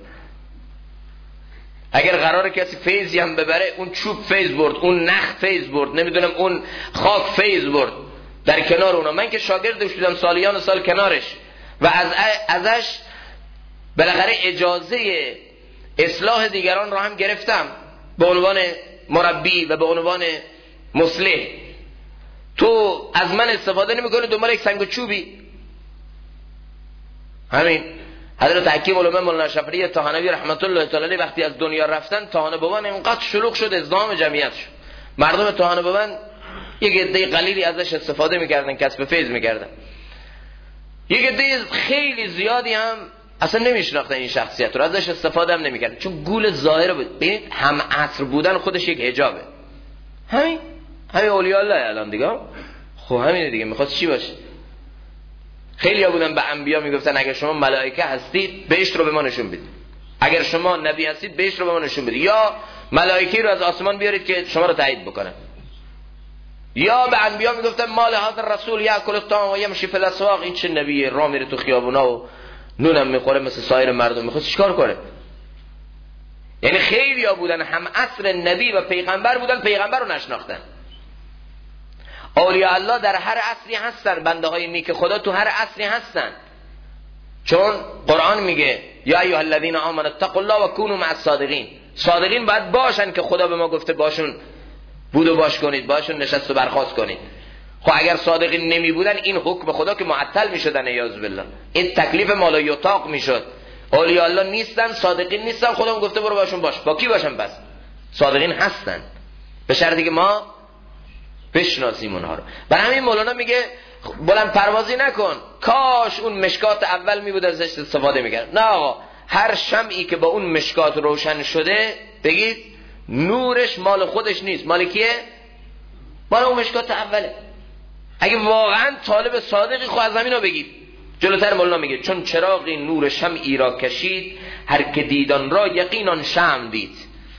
اگر قرار کسی فیضی هم ببره، اون چوب فیض برد، اون نخ فیض برد، نمیدونم اون خاک فیض برد در کنار اونا. من که شاگردش بودم سالیان سال کنارش و ازش بالاخره اجازه اصلاح دیگران را هم گرفتم به عنوان مربی و به عنوان مصلح. تو از من استفاده نمی‌کنی دنبال یک سنگ و چوبی. همین حضرت حکیم علامه مولانا شفیعی طحانوی رحمت الله تعالی علیه وقتی از دنیا رفتن، طحانه بابان اینقدر شلوغ شد، ازدحام جمعیت شد. مردم طحانه بابان یک عده قلیلی ازش استفاده میکردن، کسب فیض میکردن. یک عده خیلی زیادی هم اصلا نمیشناختن این شخصیت رو، ازش استفاده هم نمیکردن، چون گول ظاهر بود. ببینید هم عصر بودن خودش یک حجابه. همین اولیاء الله الان دیگه. خب همین دیگه، میخواست چی باشه؟ خیلی ها بودن به انبیا میگفتن اگر شما ملائکه هستید بهشت رو به ما نشون بدید، اگر شما نبی هستید بهشت رو به ما نشون بدید، یا ملائکه رو از آسمان بیارید که شما رو تایید بکنن. یا به انبیا میگفتن مال هذا الرسول یاکل الطعام و یمشی فی الاسواق، این چه نبیه راه میره تو خیابونا و نونم میخوره مثل سایر مردم، میخواد چیکار کنه؟ یعنی خیلی ها بودن هم عصر نبی و پیغمبر بودن، پیغمبر رو نشناختن. اولیاء الله در هر عصری هستن، بنده های نیک خدا تو هر عصری هستن، چون قرآن میگه یا ایها الذین آمنوا اتقوا الله و کونوا مع الصادقین. صادقین باید باشن که خدا به ما گفته باشون بود و باش کنید، باشون نشست و برخاست کنید. خب اگر صادقین نمی بودن این حکم خدا که معطل میشدن، اعوذ بالله، این تکلیف مالا یطاق میشد. اولیاء الله نیستن، صادقین نیستن، خدا هم گفته برو باشون باش. با کی باشن پس؟ صادقین هستن، به شرطی که ما بشناسیم اونها رو. برای همین مولانا میگه بلند پروازی نکن، کاش اون مشکات اول می بود ازش استفاده میکرد. نه آقا، هر شمعی که با اون مشکات روشن شده بگید نورش مال خودش نیست، مال کیه؟ مال اون مشکات اوله. اگه واقعا طالب صادقی خود از همین رو بگید. جلوتر مولانا میگه چون چراغی نور شمعی را کشید، هر که دیدان را یقینان شمع دید.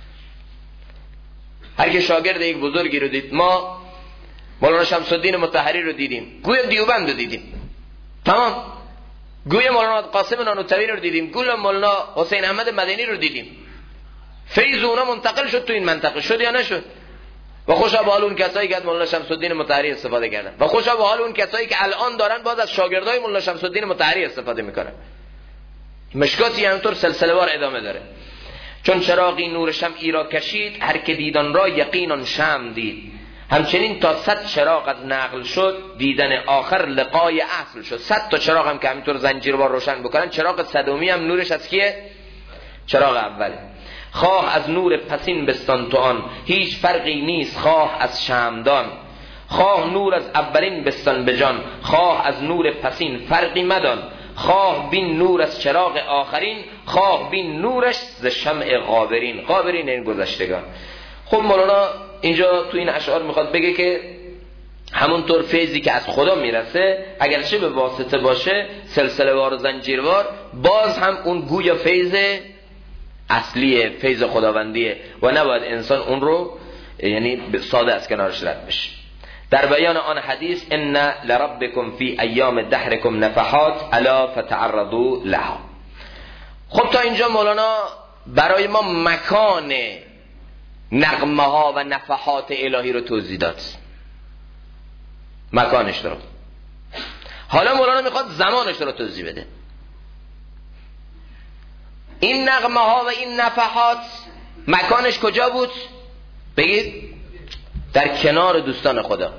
هر که شاگرد یک بزرگی رو دید، ما مولانا شمس الدین مطهری رو دیدیم، گویا دیوبند رو دیدیم، تمام، گویا مولانا قاسم نانوتوی رو دیدیم، گویا مولانا حسین احمد مدنی رو دیدیم. فیض اونا منتقل شد تو این منطقه، شد یا نشد؟ و خوشا به حال اون کسایی که از مولانا شمس الدین مطهری استفاده کردن، و خوشا به حال اون کسایی که الان دارن باز از شاگردای مولانا شمس الدین مطهری استفاده میکنن. مشکاتی همینطور سلسله وار ادامه داره. چون چراغی نور شمعی را کشید، هر که دیدان را یقینان شمع دید. همچنین تا 100 چراغ از نقل شد، دیدن آخر لقای اصل شد. 100 تا چراغ هم که همینطور زنجیروار روشن بکنن، چراغ صدومی هم نورش از کیه؟ چراغ اوله. خواه از نور پسین بستان تو آن، هیچ فرقی نیست خواه از شمعدان. خواه نور از اولین بستان بجان، خواه از نور پسین فرقی مدان. خواه بین نور از چراغ آخرین، خواه بین نورش ز شمع غابرین. غابرین این گذشتگان. خب مولانا اینجا تو این اشعار میخواد بگه که همونطور فیضی که از خدا میرسه اگرچه به واسطه باشه، سلسله وار و زنجیروار، باز هم اون گویا فیض اصلیه، فیض خداوندیه و نباید انسان اون رو یعنی ساده از کنارش رد بشه. در بیان آن حدیث ان لربکم فی ایام دهرکم نفحات الا فتعرضوا لها. خب تا اینجا مولانا برای ما مکان نغمه ها و نفحات الهی رو توضیح داد، مکانش رو. حالا مولانا میخواد زمانش رو توضیح بده. این نغمه ها و این نفحات مکانش کجا بود؟ بگید. در کنار دوستان خدا،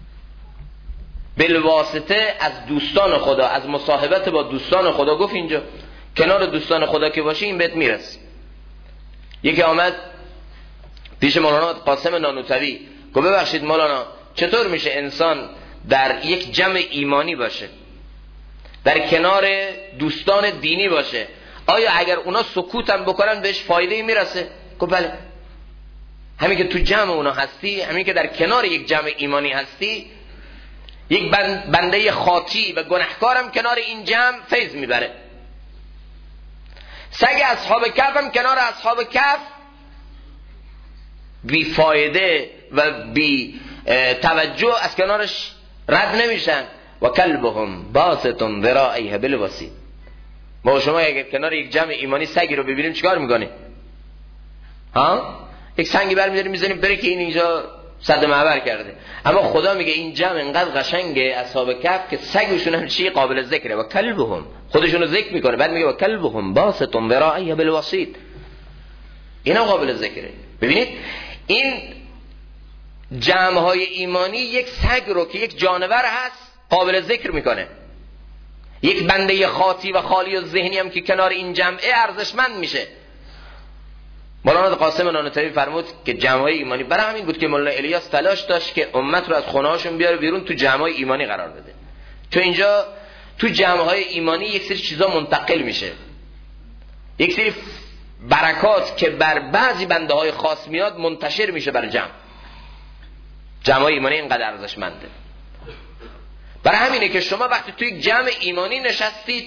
بالواسطه از دوستان خدا، از مصاحبت با دوستان خدا. گفت اینجا کنار دوستان خدا که باشی این بهت میرسه. یکی آمد پیش مولانا قاسم نانوتوی، گفت ببخشید مولانا، چطور میشه انسان در یک جمع ایمانی باشه، در کنار دوستان دینی باشه، آیا اگر اونا سکوتم بکنن بهش فایده میرسه؟ گفت بله. همین که تو جمع اونا هستی، همین که در کنار یک جمع ایمانی هستی، یک بنده خاطی و گناهکارم کنار این جمع فیض میبره. سگ اصحاب کهف هم کنار اصحاب کهف بی فایده و بی توجه از کنارش رد نمیشن. و کلبهم باسط ذراعیه بالوصید. ما شما اگر کنار یک جمع ایمانی سگی رو ببینیم چیکار میکنیم؟ یک سنگی برمی‌داریم میزنیم بره که این اینجا صد معبر کرده. اما خدا میگه این جمع انقدر قشنگه اصحاب کهف که سگشون هم چی قابل ذکره. و کلبهم، خودشونو ذکر میکنه، بعد میگه و کلبهم باسط ذراعیه بالوصید، اینا قابل ذکره. ببینید این جمع‌های ایمانی یک سگ رو که یک جانور هست قابل ذکر میکنه. یک بنده خاطی و خالی و ذهنی هم که کنار این جمعه ارزشمند میشه. مولانا قاسم نانوتوی فرمود که جمع‌های ایمانی، برای همین بود که مولانا الیاس تلاش داشت که امت رو از خونه‌هاشون بیاره بیرون، تو جمع‌های ایمانی قرار بده. تو اینجا تو جمع‌های ایمانی یک سری چیزا منتقل میشه، یک سری برکات که بر بعضی بنده‌های خاص میاد منتشر میشه بر جمع‌های ایمانی. اینقدر ارزشمنده. برای همینه که شما وقتی توی یک جمع ایمانی نشستید،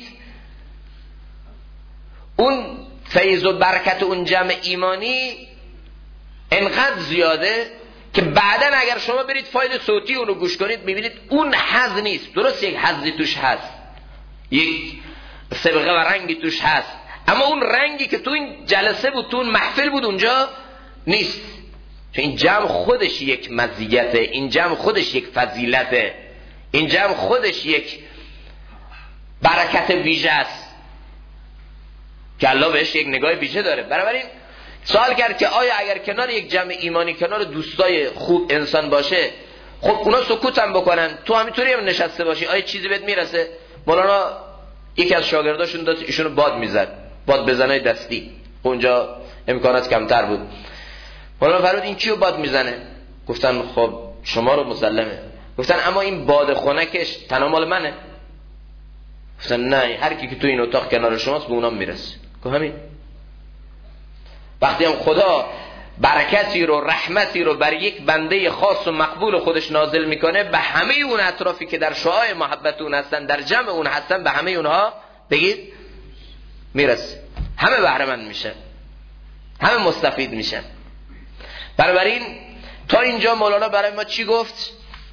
اون فیض و برکت اون جمع ایمانی انقدر زیاده که بعدن اگر شما برید فایل صوتی اونو گوش کنید میبینید اون حظ نیست. درست یک حظی توش هست، یک سبقه و رنگی توش هست، اما اون رنگی که تو این جلسه بود، تو اون محفل بود، اونجا نیست. چون این جمع خودش یک مزیته، این جمع خودش یک فضیلته، این جمع خودش یک برکت ویژه است که الله بهش یک نگاه ویژه داره. بنابراین سوال کرد که آیا اگر کنار یک جمع ایمانی، کنار دوستای خوب انسان باشه، خب اونا سکوت هم بکنن، تو همینطوری هم نشسته باشی، آیا چیزی بهت میرسه؟ مولانا یکی از شاگرداشون داد ایشونو باد میزد، باد بزنای دستی، اونجا امکانات کمتر بود. مولانا فرمود این کیو باد میزنه؟ گفتن خب شما رو مسلمه. گفتن اما این باد خنکش تنها مال منه؟ گفتن نه، هر کی که تو این اتاق کنار شماست به اونام میرسه. گفت همین. وقتی هم خدا برکتی رو، رحمتی رو بر یک بنده خاص و مقبول خودش نازل میکنه، به همه اون اطرافی که در شعاع محبت اون هستن، در جمع اون هستن، به همه اونها بگید میرسه. همه بهره مند میشن، همه مستفید میشن. بنابراین تا اینجا مولانا برای ما چی گفت؟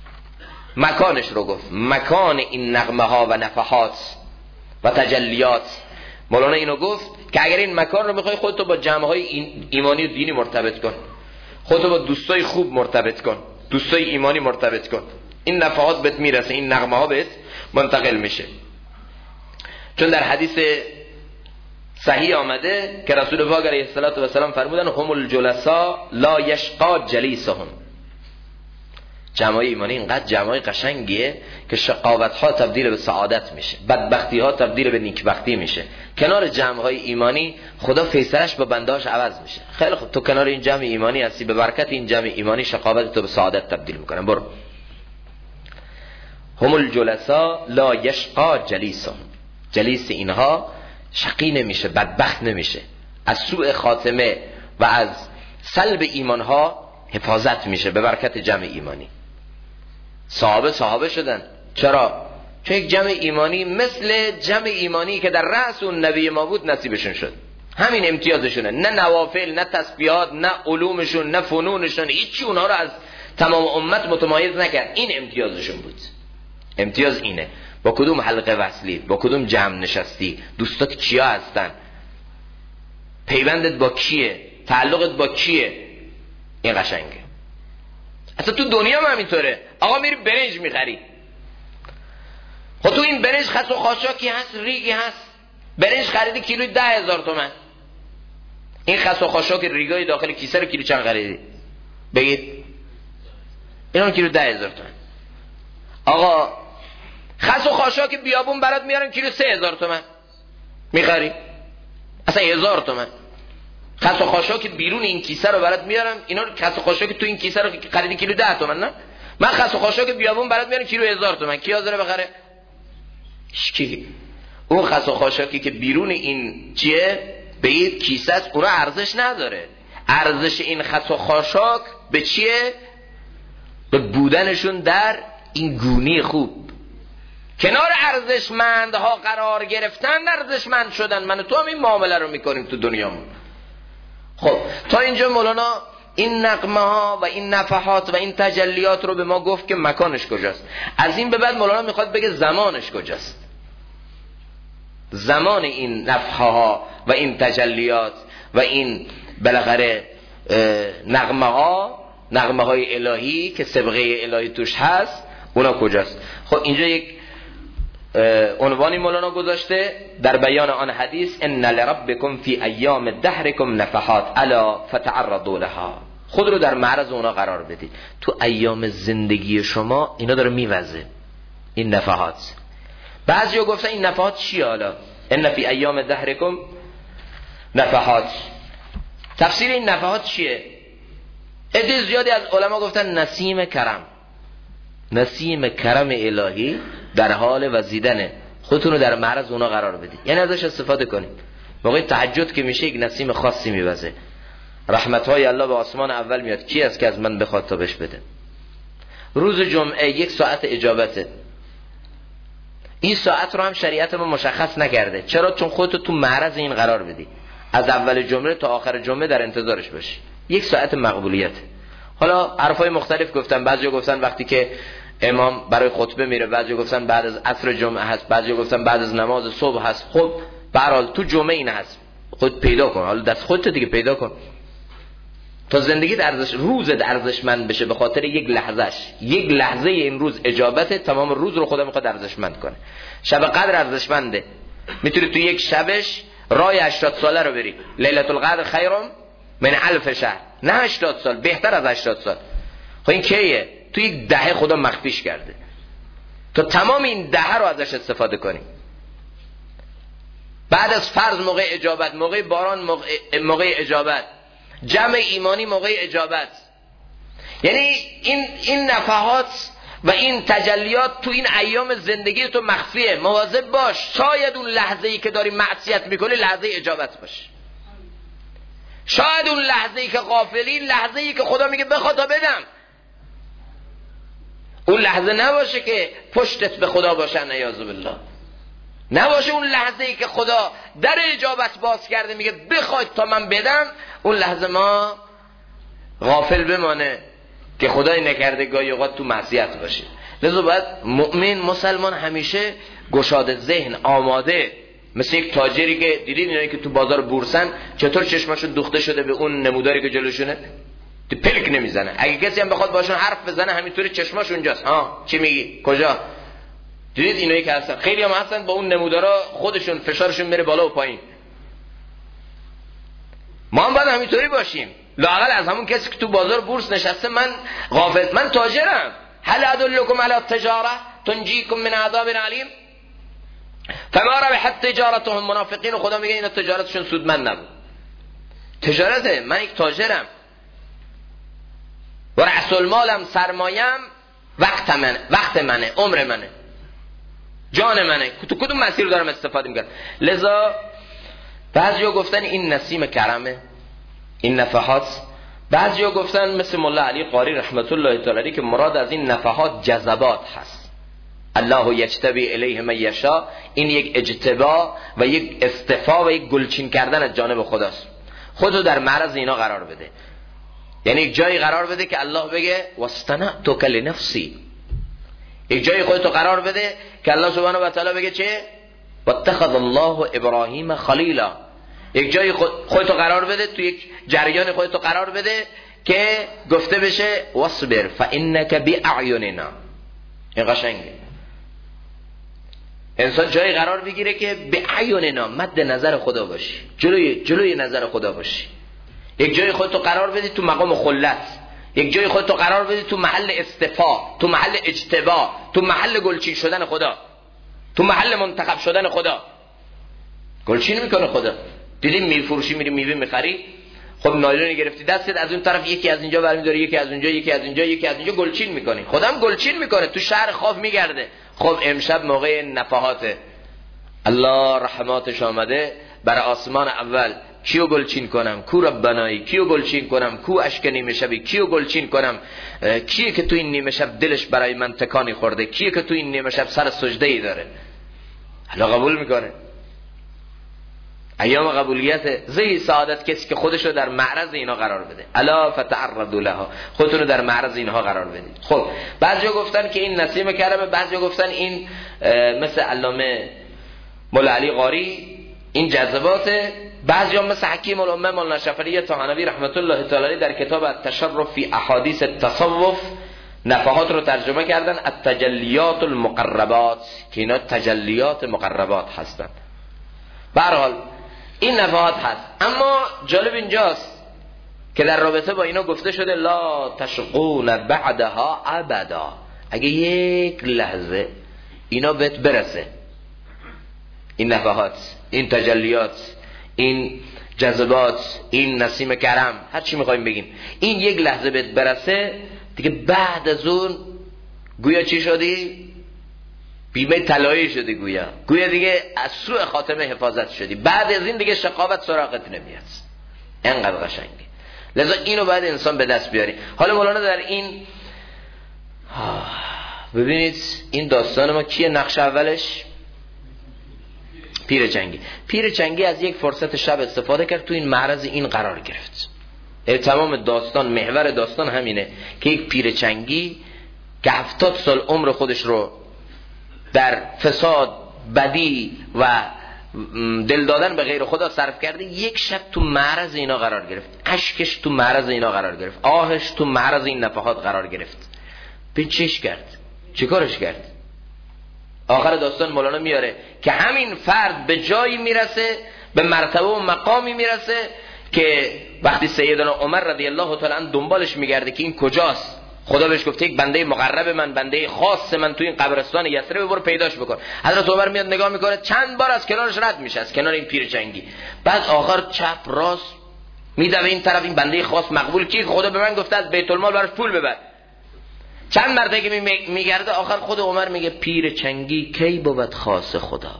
مکانش رو گفت، مکان این نغمه ها و نفحات و تجلیات. مولانا اینو گفت که اگر این مکان رو میخوای خودتو با جمعه های ایمانی و دینی مرتبط کن، خودتو با دوستای خوب مرتبط کن، دوستای ایمانی مرتبط کن، این نفحات بهت میرسه، این نغمه ها بهت منتقل میشه. چون در حدیث صحیح آمده که رسول پاک علیه السلام فرمودن هم الجلساء لا یشقا جلیسهم. جمعای ایمانی اینقدر جمعای قشنگیه که شقاوت ها تبدیل به سعادت میشه، بدبختی ها تبدیل به نیکبختی میشه. کنار جمعهای ایمانی خدا فیصلش با بندهاش عوض میشه. خیلی خوب، تو کنار این جمع ایمانی هستی، به برکت این جمع ایمانی شقاوت تو به سعادت تبدیل میکنن. برو. هم الجلساء لا یشقا جلیسهم. جلیس اینها شقی نمیشه، بدبخت نمیشه، از سوء خاتمه و از سلب ایمانها حفاظت میشه به برکت جمع ایمانی. صحابه شدن. چرا؟ چون یک جمع ایمانی مثل جمع ایمانی که در رأس اون نبی ما بود نصیبشون شد. همین امتیازشونه، نه نوافل، نه تسبیحات، نه علومشون، نه فنونشون، هیچی اونها رو از تمام امت متمایز نکرد. این امتیازشون بود. امتیاز اینه. با کدوم حلقه وصلی، با کدوم جمع نشستی، دوستات کیا هستن، پیوندت با کیه، تعلقت با کیه، این قشنگه. اصلا تو دنیا هم همینطوره. آقا میری برنج میخری، خب تو این برنج خس و خاشاکی هست، ریگی هست. برنج خریدی کیلوی 10,000 تومان. این خس و خاشاک ریگای داخل کیسه رو کیلو چند خریدی؟ بگید. اینا کیلو 10,000 تومان. آقا خس و خاشاک بیابون برات میارن کیلو 3,000 تومان. میخری؟ اصلا 1,000 تومان. خس و خاشاک بیرون این کیسه رو برات میارم، اینا خس و خاشاک تو این کیسه رو خریدی کیلو 10 تومان نه؟ من خس و خاشاک بیابون برات میارم کیلو 1,000 تومان. کی حاضره بخره؟ کی؟ اون خس و خاشاکی که بیرون این چیه؟ به این کیسه است، اون ارزش نداره. ارزش این خس و خاشاک به چیه؟ به بودنشون در این گونی خوب. کنار ارزشمندها قرار گرفتن ارزشمند شدن. من و تو هم این معامله رو میکنیم تو دنیامون. خب تا اینجا مولانا این نغمه ها و این نفحات و این تجلیات رو به ما گفت که مکانش کجاست. از این به بعد مولانا میخواد بگه زمانش کجاست. زمان این نفحه ها و این تجلیات و این بالاخره نغمه های الهی که سبقه الهی توش هست، اونا کجاست. خب اینجا یک عنوانی مولانا گذاشته در بیان آن حدیث: ان لربکم فی ایام دهرکم نفحات الا فتعرضوا لها. خود رو در معرض اونا قرار بدید. تو ایام زندگی شما اینا داره میوزه این نفحات. بعضیا گفتن این نفحات چیه؟ حالا ان فی ایام دهرکم نفحات، تفسیر این نفحات چیه؟ عده زیادی از علما گفتن نسیم کرم. نسیم کرم الهی در حال وزیدنه. خودتون رو در معرض اونا قرار بدید، یعنی ازش استفاده کنید. موقع تهجد که میشه یک نسیم خاصی میوزه، رحمتهای الله به آسمان اول میاد. کی است که از من بخواد تا بهش بده؟ روز جمعه 1 ساعت اجابته. این ساعت رو هم شریعت ما مشخص نکرده. چرا؟ چون خودت تو معرض این قرار بدی، از اول جمعه تا آخر جمعه در انتظارش باشی. 1 ساعت مقبولیت. حالا حرفای مختلف گفتن. بعضیا گفتن وقتی که امام برای خطبه میره، بعضیا گفتن بعد از عصر جمعه هست، بعضیا گفتن بعد از نماز صبح هست. خب به هر حال تو جمعه این هست، خود پیدا کن. حالا دست خودت دیگه پیدا کن تا زندگیت ارزش، روزت ارزشمند بشه به خاطر یک لحظه این روز اجابت. تمام روز رو خدا میخواد ارزشمند کنه. شب قدر ارزشمنده، میتونی تو یک شبش راه 80 ساله رو بری. لیلة القدر خیر من 1000 شهر. نه 80 سال، بهتر از 80 سال. خب این کیه؟ تو یک دهه خدا مخفیش کرده تا تمام این دهه رو ازش استفاده کنی. بعد از فرض موقع اجابت، موقع باران موقع اجابت، جمع ایمانی موقع اجابت. یعنی این نفحات و این تجلیات تو این ایام زندگی تو مخفیه. مواظب باش، شاید اون لحظه‌ای که داری معصیت میکنی لحظه اجابت باشه. شاید اون لحظه‌ای که غافلی لحظه‌ای که خدا میگه بخوا تا بدم. اون لحظه نباشه که پشتت به خدا باشه، نعوذ بالله. نباشه اون لحظه‌ای که خدا در اجابت باز کرده میگه بخواید تا من بدم، اون لحظه ما غافل بمانه که خدای نکرده گاهی اوقات تو معصیت باشه. لذا باید مؤمن مسلمان همیشه گشاده ذهن، آماده، مثل یک تاجری که دیدید اینایی که تو بازار بورسن چطور چشمشون دوخته شده به اون نموداری که جلوشونه، تو پلک نمیزنه. اگه کسی هم بخواد باشون حرف بزنه همینطوری چشماش اونجاست. ها چی میگی؟ کجا؟ دیدید اینایی که هستن، خیلی هم هستن با اون نمودارا خودشون فشارشون میره بالا و پایین. ما هم باید همینطوری باشیم. لااقل از همون کسی که تو بازار بورس نشسته من غافل، من تاجرم. هل ادلکم علی التجاره تنجیکم من عذاب علیم؟ فما ربحت تجارتهم. منافقین و خدا میگه اینا تجارتشون سودمند نبود. تجارته، من یک تاجرم و رأس المالم، سرمایم وقت منه، عمر منه، جان منه. تو کدوم مسیر رو دارم استفاده میکنم؟ لذا بعضیا گفتن این نسیم کرمه، این نفحات بعضیا گفتن مثل مولا علی قاری رحمت الله تعالی علیه که مراد از این نفحات جذبات هست. الله یجتبی الیه من یشاء، این یک اجتبا و یک اصطفا و یک گلچین کردن از جانب خداست. خودتو در معرض اینا قرار بده، یعنی یک جایی قرار بده که الله بگه واصطنعتک لنفسی، یک جایی خودتو قرار بده که الله سبحانه و تعالی بگه چه؟ واتخذ الله ابراهیم خلیلا، یک جایی خودتو قرار بده، تو یک جریان خودتو قرار بده که گفته بشه واصبر فانک باعیننا. این قشنگه، انسان جایی قرار بگیره که باعیننا مد نظر خدا باشی، جلوی نظر خدا باشی. یک جایی خودتو قرار بدی تو مقام خلت، یک جایی خودتو قرار بدی تو محل استفا، تو محل اجتبا، تو محل گلچین شدن خدا، تو محل منتخب شدن خدا. گلچین میکنه خدا. دیدی میفروشی، میری میوه میخری، خب نایلون گرفتی دستت، از اون طرف یکی از اینجا برمی‌داره، یکی از اونجا، یکی از اینجا، یکی از اینجا، گلچین میکنی. خدا هم گلچین میکنه، تو شهر خواب میگرده. خب امشب موقع نفحاته، الله رحماتش آمده بر آسمان اول، کیو گلچین کنم؟ کو ربنایی. کیو گلچین کنم؟ کو اشک نیمه شبی. کیو گلچین کنم؟ کیه که تو این نیمه شب دلش برای من تکانی خورده؟ کیه که تو این نیمه شب سر سجده ای داره؟ الله قبول میکنه. ایام قبولیت زی سعادت کسی که خودشو در معرض اینا قرار بده. الا فتعرضوا لها، خودتون رو در معرض اینها قرار بدید. خب بعضیا گفتن که این نسیم کرمه، بعضیا گفتن این مثل علامه مولا علی قاری این جذباته، بعضیا مثل حکیم الامه مولانا شفری طحانوی رحمت الله تعالی در کتاب التشرف فی احادیث التصوف نفحات رو ترجمه کردن التجلیات المقربات، که اینا تجلیات مقربات هستن. به هر حال این نفحات هست. اما جالب اینجاست که در رابطه با اینا گفته شده لا تشقون بعدها ابدا، اگه یک لحظه اینا بهت برسه، این نفحات، این تجلیات، این جذبات، این نسیم کرم، هر چی میخوایم بگیم، این یک لحظه بهت برسه دیگه، بعد از اون گویا چی شدی؟ بیمه طلایی شدی، گویا دیگه از سوء خاتمه حفاظت شدی. بعد از این دیگه شقاوت سراغت نمیاد. اینقدر قشنگه. لذا اینو باید انسان به دست بیاری. حالا مولانا در این ببینید این داستان ما کیه؟ نقش اولش پیر چنگی از یک فرصت شب استفاده کرد، تو این معرض این قرار گرفت. تمام داستان، محور داستان همینه که یک پیر چنگی که 70 سال عمر خودش رو در فساد، بدی و دل دادن به غیر خدا صرف کرده، یک شب تو معرض اینا قرار گرفت. اشکش تو معرض اینا قرار گرفت، آهش تو معرض این نفحات قرار گرفت. به چیش کرد؟ چه کارش کرد؟ آخر داستان مولانا میاره که همین فرد به جایی میرسه، به مرتبه و مقامی میرسه که وقتی سیدنا عمر رضی الله تعالی عنه دنبالش میگرده که این کجاست، خدا بهش گفته یک بنده مقرب من، بنده خاص من تو این قبرستان یثرب، برو پیداش بکن. حضرت عمر میاد نگاه میکنه، چند بار از کنارش رد میشه، از کنار این پیر چنگی. بعد آخر چپ راست میدوه این طرف، این بنده خاص مقبول کی؟ خدا به من گفته از بیت المال براش پول ببر. چند مرتبه که میگرده، آخر خود عمر میگه پیر چنگی کی بود خاص خدا؟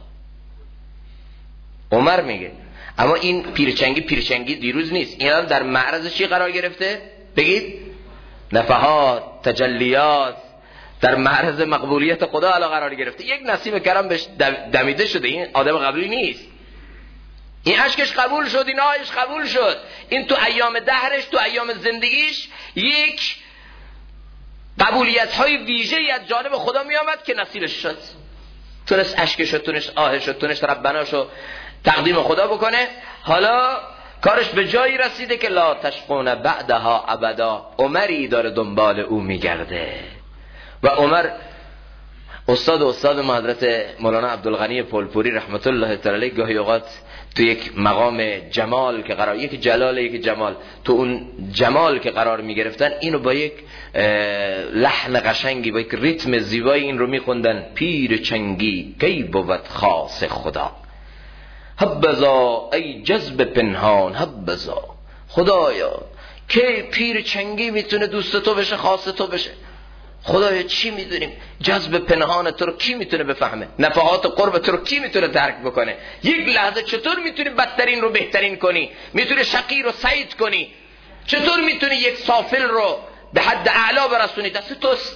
عمر میگه. اما این پیر چنگی دیروز نیست، این هم در معرض چی قرار گرفته؟ بگید نفحات، تجلیات، در معرض مقبولیت خدا الان قرار گرفته. یک نسیم کرم بهش دمیده شده، این آدم قبولی نیست. این اشکش قبول شد، این آهش قبول شد، این تو ایام دهرش، تو ایام زندگیش یک قبولیت های ویژه از جانب خدا می آمد که نصیبش شد. تونست اشکش، تونست آهش، تونست ربناشو تقدیم خدا بکنه. حالا کارش به جایی رسیده که لا تشقون بعدها ابدا. عمری داره دنبال او میگرده و عمر استاد ما حضرت مولانا عبدالغنی پولپوری رحمت الله تعالی گاهی اوقات تو یک مقام جمال که قرار، یک جلال یک جمال، تو اون جمال که قرار میگرفتن، اینو با یک لحن قشنگی، با یک ریتم زیبایی این رو میخوندن: پیر چنگی کی بود خاص خدا، حبذا ای جذب پنهان حبذا. خدایا کی پیر چنگی میتونه دوست تو بشه، خاص تو بشه؟ خدایا چی میدونیم؟ جذب پنهان تو رو کی میتونه بفهمه؟ نفحات قرب تو رو کی میتونه درک بکنه؟ یک لحظه چطور میتونی بدترین رو بهترین کنی؟ میتونی شقی رو سعید کنی؟ چطور میتونی یک سافل رو به حد اعلا برسونی؟ دست توست.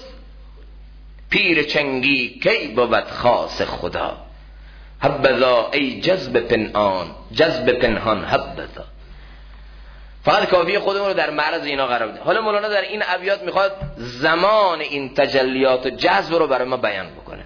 پیر چنگی کی بود خاص خدا، حبذا ای جذب پنهان حبذا. فقط کافیه خودمون رو در معرض اینا قرار بده. حالا مولانا در این ابیات میخواد زمان این تجلیات و جذب رو برای ما بیان بکنه.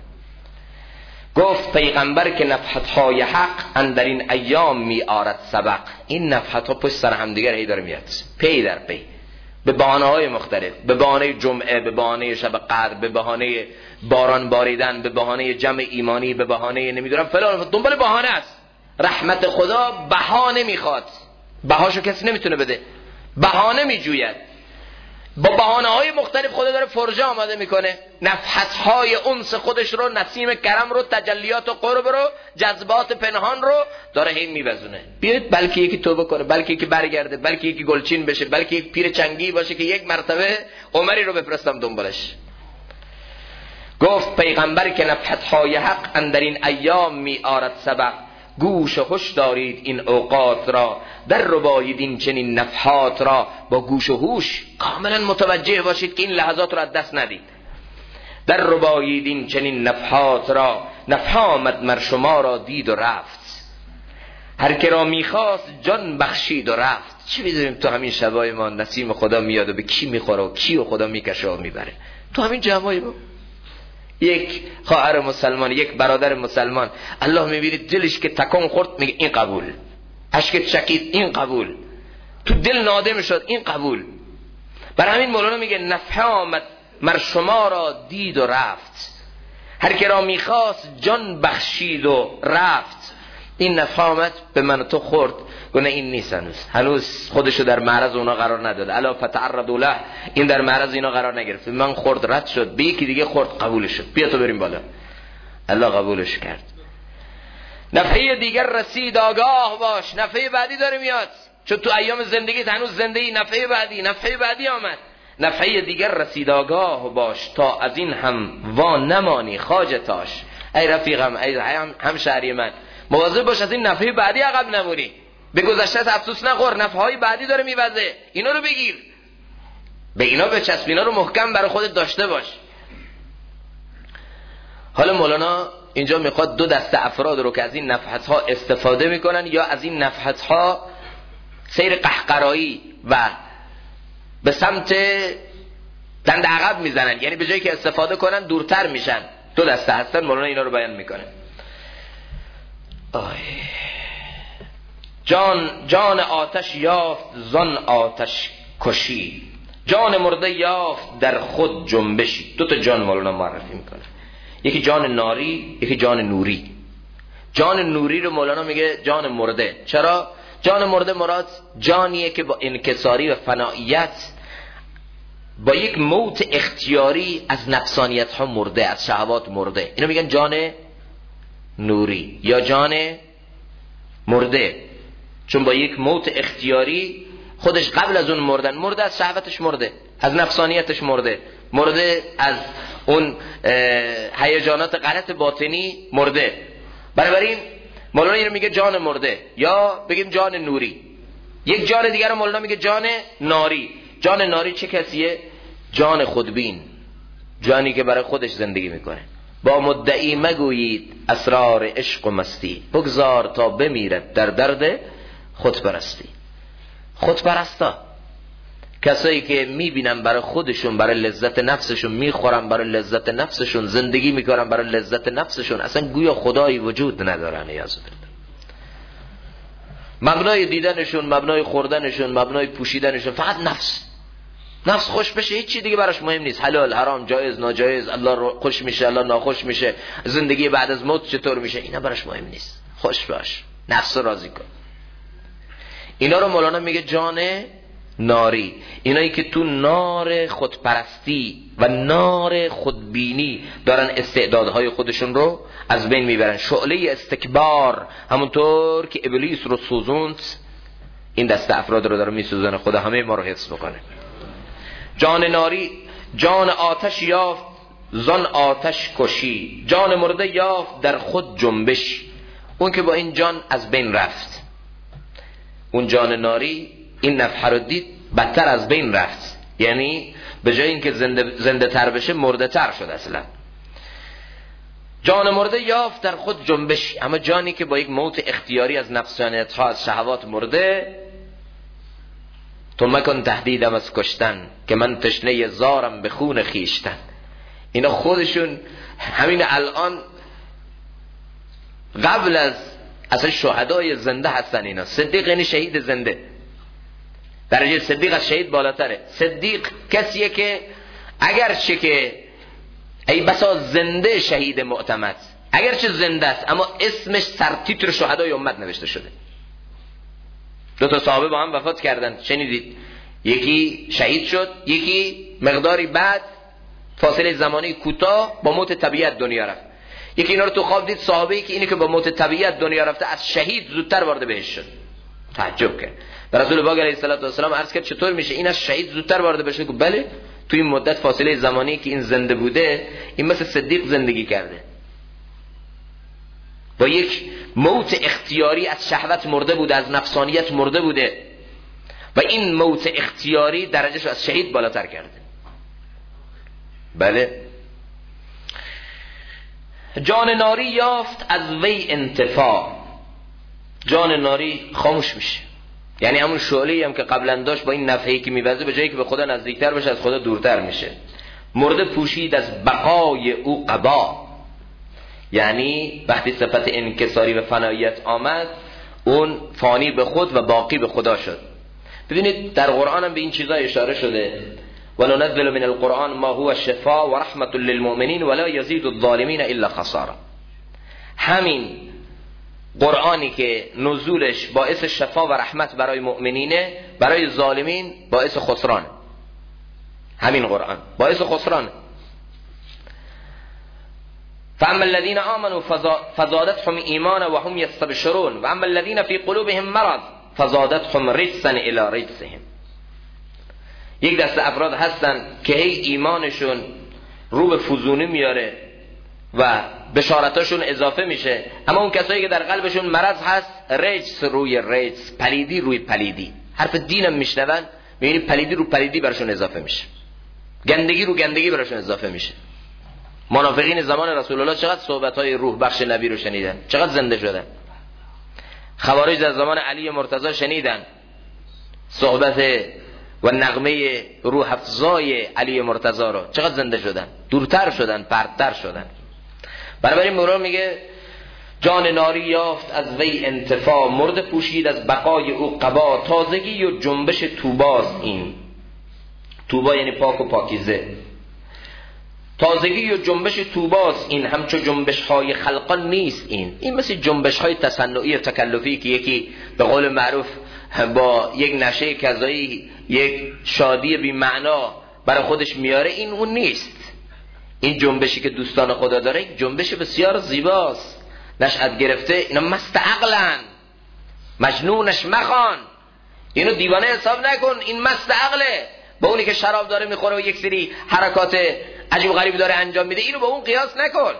گفت پیغمبر که نفحت‌های حق اندر این ایام می آرد سبق. این نفحت‌ها پشت سر هم دیگر هی داره میاد، پی در پی، به بهانه‌های مختلف، به بهانه جمعه، به بهانه شب قدر، به بهانه باران باریدن، به بهانه جمع ایمانی، به بهانه نمیدونم فلان، دنبال بهانه است. رحمت خدا بهانه میخواد، بهاشو کسی نمیتونه بده، بهانه میجوید. با بهانه‌های مختلف خدا داره فرجه آماده میکنه، نفحت‌های انس خودش رو، نسیم کرم رو، تجلیات و قرب رو، جذبات پنهان رو داره هی میوزونه. بیاید بلکه یکی توبه کنه، بلکه یکی برگرده، بلکه یکی گلچین بشه، بلکه یک پیر چنگی باشه که یک مرتبه عمری رو بفرستم دنبالش. گفت پیغمبر که نفحت‌های حق اندر این ایام می آرد سبق. گوش و هوش دارید این اوقات را، در ربایید این چنین نفحات را. با گوش و هوش کاملا متوجه باشید که این لحظات را از دست ندید. در ربایید این چنین نفحات را، نفحه آمد مر شما را دید و رفت. هر که را میخواست جان بخشید و رفت. چی میدونیم تو همین شبای ما نسیم خدا میاد و به کی میخوره و کی و خدا میکشه و میبره. تو همین جمعای ما یک خواهر مسلمان، یک برادر مسلمان، الله میبینید دلش که تکان خورد میگه این قبول، اشکت چکید این قبول، تو دل نادم شد این قبول. برای همین مولانا میگه نفحه آمد مر شما را دید و رفت. هر که را میخواست جان بخشید و رفت. این نفحه آمد به من و تو خورد، گونه این نیست، هنوز خودشو در معرض اونا قرار نداده. الا فتعرضوا له، این در معرض اینا قرار نگرفت. من خورد رد شد، به یکی دیگه خورد قبولش شد، بیا تو بریم بالا. الله قبولش کرد. نفحه دیگر رسید آگاه باش، نفحه بعدی داره میاد، چون تو ایام زندگیت هنوز زندگی. نفحه بعدی آمد. نفحه دیگر رسید آگاه باش، تا از این هم وا نمانی خواجتاش. ای رفیقم، ای همشهری من، مواظب باش از این نفحه بعدی عقب نمونی. به گذشته افسوس نخور، نفحه‌های بعدی داره میوزه، اینا رو بگیر، به اینا بچسب، اینا رو محکم برای خودت داشته باش. حالا مولانا اینجا میخواد دو دسته افراد رو که از این نفحت‌ها استفاده میکنن یا از این نفحت‌ها سیر قهقرایی و به سمت دند عقب میزنن، یعنی به جایی که استفاده کنن دورتر میشن. دو دسته هستن، مولانا اینا رو بیان میکنه. جان آتش یافت زان آتش کشی، جان مرده یافت در خود جنبشی. دو تا جان مولانا معرفی میکنه، یکی جان ناری، یکی جان نوری. جان نوری رو مولانا میگه جان مرده. چرا؟ جان مرده مراد جانیه که با انکساری و فنائیت، با یک موت اختیاری از نفسانیت ها مرده، از شهوات مرده. اینو میگن جان نوری یا جان مرده، چون با یک موت اختیاری خودش قبل از اون مردن مرده، از شهوتش مرده، از نفسانیتش مرده از اون هیجانات غلط باطنی مرده. بنابراین مولانا اینو میگه جان مرده یا بگیم جان نوری. یک جان دیگر رو مولانا میگه جان ناری. جان ناری چه کسیه؟ جان خودبین، جانی که برای خودش زندگی میکنه. با مدعی مگویید اسرار عشق و مستی، بگذار تا بمیرد در درد خودپرستی. خودپرستا کسایی که میبینن برای خودشون، برای لذت نفسشون میخورن، برای لذت نفسشون زندگی میکنن، برای لذت نفسشون، اصلا گویا خدایی وجود ندارن. یعظ بالله. مبنای دیدنشون، مبنای خوردنشون، مبنای پوشیدنشون فقط نفس خوش بشه، هیچ چی دیگه براش مهم نیست. حلال حرام، جایز ناجایز، الله رو خوش میشه، الله ناخوش میشه، زندگی بعد از موت چطور میشه، اینا براش مهم نیست. خوش باش، نفس رو راضی کن. اینا رو مولانا میگه جان ناری. اینایی که تو نار خودپرستی و نار خودبینی دارن استعدادهای خودشون رو از بین میبرن. شعله استکبار، همونطور که ابلیس رو سوزوند، این دسته افراد رو داره میسوزونه. خدا همه ما رو حفظ بکنه. جان ناری، جان آتش یافت زان آتش کشی، جان مرده یافت در خود جنبش. اون که با این جان از بین رفت، اون جان ناری این نفحه رو دید، بدتر از بین رفت، یعنی به جای اینکه زنده تر بشه مرده تر شد. اصلا جان مرده یافت در خود جنبش، اما جانی که با یک موت اختیاری از نفسانیت ها از شهوات مرده، تو مکن تهدیدم از کشتن که من تشنه زارم به خون خیشتن. اینا خودشون همین الان قبل از اصلا شهدای زنده هستن. اینا صدیق یعنی شهید زنده، درجه صدیق از شهید بالاتره. صدیق کسیه که اگرچه که ای بسا زنده شهید معتمد، اگرچه زنده است اما اسمش سرتیتر شهدای امت نوشته شده. دو تا صحابه با هم وفات کردن، شنیدید؟ یکی شهید شد، یکی مقداری بعد فاصله زمانی کوتاه با موت طبیعت دنیا رفت. یکی اینا رو تو خواب دید، صحابه‌ای که اینی که با موت طبیعت دنیا رفته از شهید زودتر وارد بهشت شد. تعجب کرد. به رسول الله علیه السلام عرض کرد چطور میشه این از شهید زودتر وارد بهشت؟ گفت بله، تو این مدت فاصله زمانی که این زنده بوده، این مثل صدیق زندگی کرده، با یک موت اختیاری از شهوت مرده بوده، از نفسانیت مرده بوده و این موت اختیاری درجهش از شهید بالاتر کرده. بله. جان ناری یافت از وی انتفاع، جان ناری خاموش میشه، یعنی همون شعله‌ای هم که قبلا داشت با این نفحه‌ای که میوزه به جایی که به خدا نزدیکتر بشه از خدا دورتر میشه. مرده پوشید از بقای او قبا، یعنی وقتی صفت انکساری و فناییت آمد اون فانی به خود و باقی به خدا شد. ببینید در قرآن هم به این چیزا اشاره شده، وننزل من القرآن ما هو شفاء و رحمت للمؤمنین ولا یزید الظالمین الا خسارا. همین قرآنی که نزولش باعث شفا و رحمت برای مؤمنینه، برای ظالمین باعث خسران. همین قرآن باعث خسران. فاما الذين آمنوا فزادتهم ایمانا وهم يستبشرون واما الذين في قلوبهم مرض فزادتهم رجسا الى رجسهم. یک دسته افراد هستن که هی ایمانشون رو به فزونی میاره و بشارتاشون اضافه میشه، اما اون کسایی که در قلبشون مرض هست، رجس روی رجس، پلیدی روی پلیدی، حرف دینم میشنون، میبینی پلیدی رو پلیدی براشون اضافه میشه، گندگی رو گندگی براشون اضافه میشه. منافقین زمان رسول الله چقدر صحبت‌های روح بخش نبی رو شنیدن، چقدر زنده شدن. خوارج در زمان علی مرتضی شنیدن صحبت و نغمه روح افزای علی مرتضی رو، چقدر زنده شدن، دورتر شدن، پرتر شدن. بنابراین مولانا میگه جان ناری یافت از وی انتفاع، مرده پوشید از بقای او قبا، تازگی و جنبش توباست این. توبا یعنی پاک و پاکیزه. تازگی و جنبش توباست این، همچو جنبش های خلقان نیست این مثل جنبش های تصنعی و تکلفی که یکی به قول معروف با یک نشه کذایی یک شادی بی معنا برای خودش میاره، این اون نیست. این جنبشی که دوستان خدا داره یک جنبش بسیار زیباست، نشأت گرفته. اینا مست عقلن، مجنونش مخوان، اینو دیوانه حساب نکن، این مست عقله. با اونی که شراب داره میخوره و یک سری حرکات عجیب غریب داره انجام میده، اینو با اون قیاس نکن.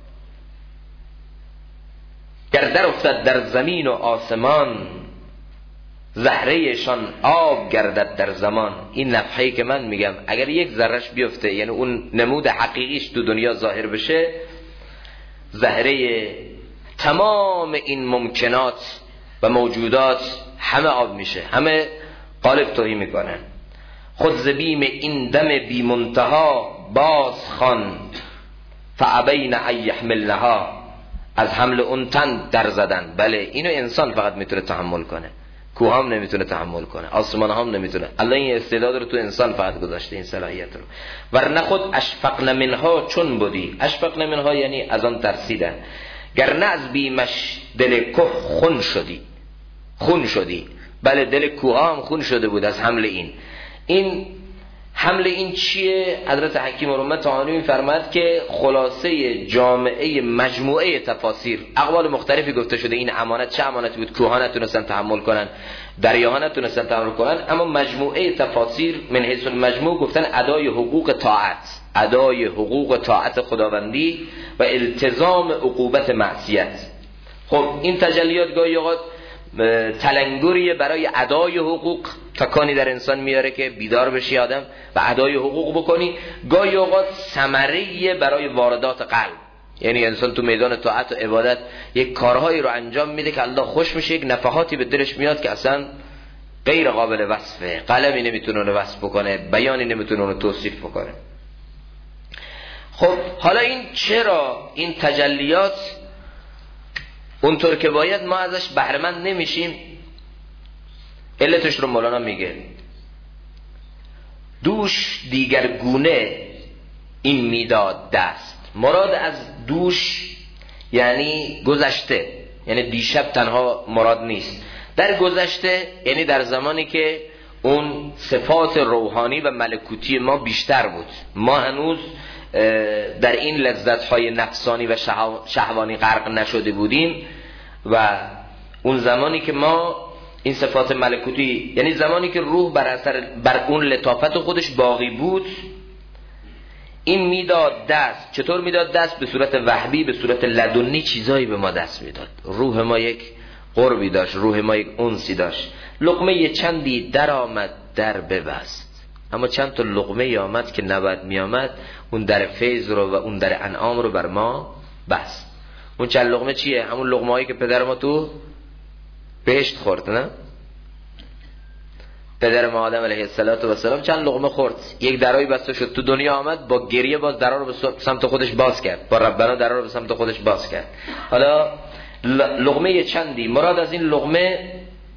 گر در افتد در زمین و آسمان، زهرهشان آب گردد در زمان. این نفحه‌ای که من میگم اگر یک ذرهش بیفته، یعنی اون نمود حقیقیش تو دنیا ظاهر بشه، زهره تمام این ممکنات و موجودات همه آب میشه، همه قالب توهی میکنن. خود زبیم این دم بی منتها باز خان، فعبین ان یحملنها. از حمل اون تن در زدن. بله اینو انسان فقط میتونه تحمل کنه، کوه هم نمیتونه تحمل کنه، آسمان هم نمیتونه. الله این استعداد رو تو انسان فقط گذاشته، این صلاحیت رو. ورنه خود اشفقن منها چون بودی. اشفقن منها یعنی از آن ترسیدن. گر نه از بیمش دل کوه خون شدی. بله دل کوه هم خون شده بود از حمل این حمل این چیه؟ حضرت حکیم الامه طحاوی می‌فرماید که خلاصه جامعه مجموعه تفاسیر، اقوال مختلفی گفته شده این امانت چه امانتی بود، کوها نتونستن تحمل کنن، دریاها نتونستن تحمل کنن، اما مجموعه تفاسیر من حیث المجموع گفتن ادای حقوق طاعت خداوندی و التزام عقوبت معصیت. خب این تجلیات گاهی اوقات تلنگریه برای ادای حقوق تکانی در انسان میاره که بیدار بشی آدم و ادای حقوق بکنی. گاهی اوقات ثمره برای واردات قلب، یعنی انسان تو میدان طاعت و عبادت یک کارهایی رو انجام میده که الله خوش میشه، یک نفحاتی به دلش میاد که اصلا غیر قابل وصفه، قلمی نمیتونه اونو وصف بکنه، بیانی نمیتونه اونو توصیف بکنه. خب حالا این چرا این تجلیات اونطور که باید ما ازش بهره‌مند نمیشیم؟ علتش رو مولانا میگه دوش دیگر گونه این میداد دست. مراد از دوش یعنی گذشته، یعنی دیشب تنها مراد نیست، در گذشته یعنی در زمانی که اون صفات روحانی و ملکوتی ما بیشتر بود، ما هنوز در این لذت‌های نفسانی و شهوانی غرق نشده بودیم، و اون زمانی که ما این صفات ملکوتی، یعنی زمانی که روح بر اون لطافت خودش باقی بود، این میداد دست. چطور میداد دست؟ به صورت وهبی، به صورت لدنی چیزایی به ما دست میداد. روح ما یک قربی داشت، روح ما یک انسی داشت. لقمه چندی در آمد در ببست، اما چند تا لقمه آمد که نباید می آمد، اون در فیض رو و اون در انعام رو بر ما بست. اون چند لقمه چیه؟ همون لقمه هایی که پدر ما تو بهشت خورد، نه؟ پدر ما آدم علیه السلام چند لقمه خورد، یک درایی بسته شد، تو دنیا آمد، با گریه باز درا رو به سمت خودش باز کرد، با ربنا درا رو به سمت خودش باز کرد. حالا لقمه چندی، مراد از این لقمه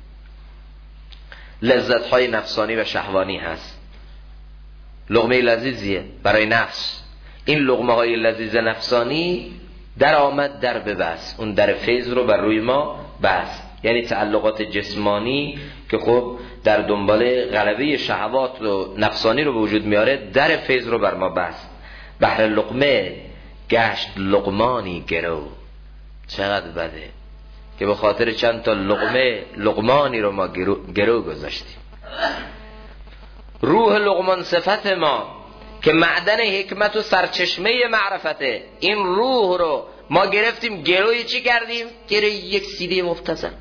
لذت‌های نفسانی و شهوانی هست. لقمه لذیذیه برای نفس. این لقمه های لذیذ نفسانی در آمد در ببست، اون در فیض رو بر روی ما بست، یعنی تعلقات جسمانی که خب در دنبال غلبه شهوات و نفسانی رو به وجود میاره، در فیض رو بر ما بست. بهر لقمه گشت لقمانی گرو. چقدر بده که به خاطر چند تا لقمانی رو ما گرو گذاشتیم. روح لقمان صفت ما که معدن حکمت و سرچشمه معرفته، این روح رو ما گرفتیم، گروی چی کردیم؟ گروی یک سیدی مبتذل،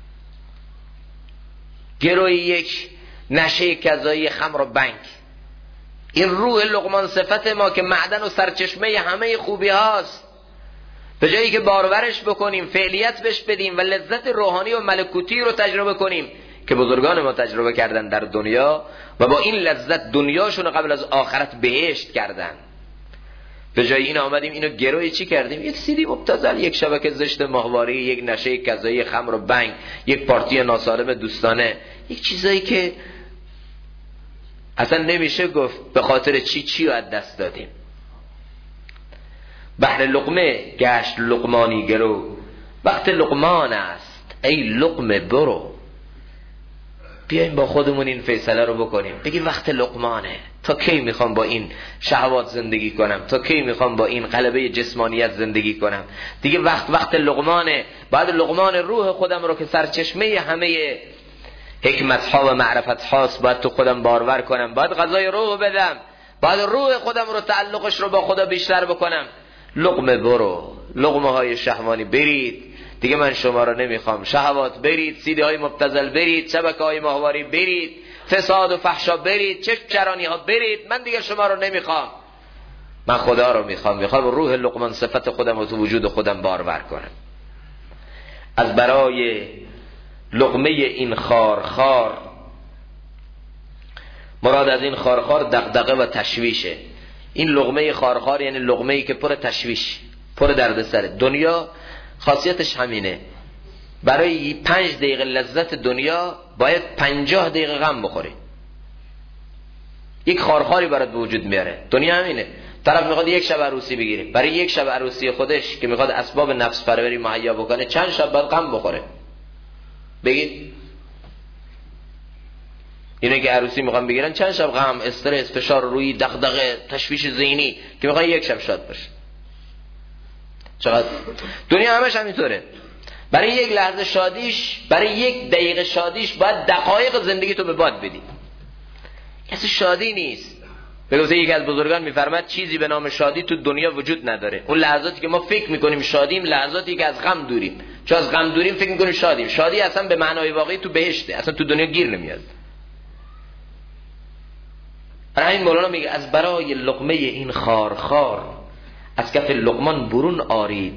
گروی یک نشه کذایی خمر و بنگ. این روح لقمان صفت ما که معدن و سرچشمه همه خوبی هاست، به جایی که بارورش بکنیم، فعلیت بهش بدیم و لذت روحانی و ملکوتی رو تجربه کنیم که بزرگان ما تجربه کردن در دنیا و با این لذت دنیاشون قبل از آخرت بهشت کردن، به جای این آمدیم اینو گروی چی کردیم؟ یک سیدی مبتذل، یک شبکه زشت ماهواره، یک نشه کذایی خمر و بنگ، یک پارتی ناسالم دوستانه، یک چیزایی که اصلا نمیشه گفت به خاطر چی رو از دست دادیم. بهر لقمه گشت لقمانی گرو، وقت لقمان است ای لقمه برو. بیایم با خودمون این فیصله رو بکنیم، بگیم وقت لقمانه، تا کی میخوام با این شهوات زندگی کنم، تا کی میخوام با این غلبه جسمانیت زندگی کنم. دیگه وقت لقمانه، بعد لقمان روح خودم رو که سرچشمه همه حکمت ها و معرفت هاست باید تو خودم بارور کنم، باید غذای روح بدم، باید روح خودم رو تعلقش رو با خدا بیشتر بکنم. لقمه برو، لقمه های شهوانی برید، دیگه من شما رو نمیخوام. شهوات برید، سیدی های مبتذل برید، شبکه های ماهواری برید، فساد و فحشا برید، چشم چرانی ها برید، من دیگه شما رو نمیخوام، من خدا رو میخوام روح لقمان صفت خودم رو تو وجود خودم بارور کنم. از برای لقمه این خارخار، مراد از این خارخار دغدغه و تشویشه. این لقمه خارخار یعنی لقمه‌ای که پر تشویش، پر دردسره. دنیا خاصیتش همینه، برای 5 دقیقه لذت دنیا باید 50 دقیقه غم بخوری. یک خارخاری برات به وجود میاره. دنیا همینه، طرف میخواد یک شب عروسی بگیره، برای یک شب عروسی خودش که میخواد اسباب نفس پروری مهیا بکنه چند شب باید غم بخوره. بگید اینه که عروسی میخوان بگیرن چند شب غم، استرس، فشار روی، دغدغه، تشویش ذهنی که میخوان یک شب شاد باشه. چقدر دنیا همش همینطوره. برای یک لحظه شادیش، برای یک دقیقه شادیش باید دقایق زندگی تو به باد بدی. کسی شادی نیست. به گفته یکی از بزرگان میفرماد چیزی به نام شادی تو دنیا وجود نداره. اون لحظاتی که ما فکر میکنیم شادیم، لحظاتی که از غم دوریم. چون از غم دوریم فکر میکنیم شادیم. شادی اصلا به معنای واقعی تو بهشته، اصلا تو دنیا گیر نمیاد. برای این مولانا میگه از برای لقمه این خار از کف لقمان برون آرید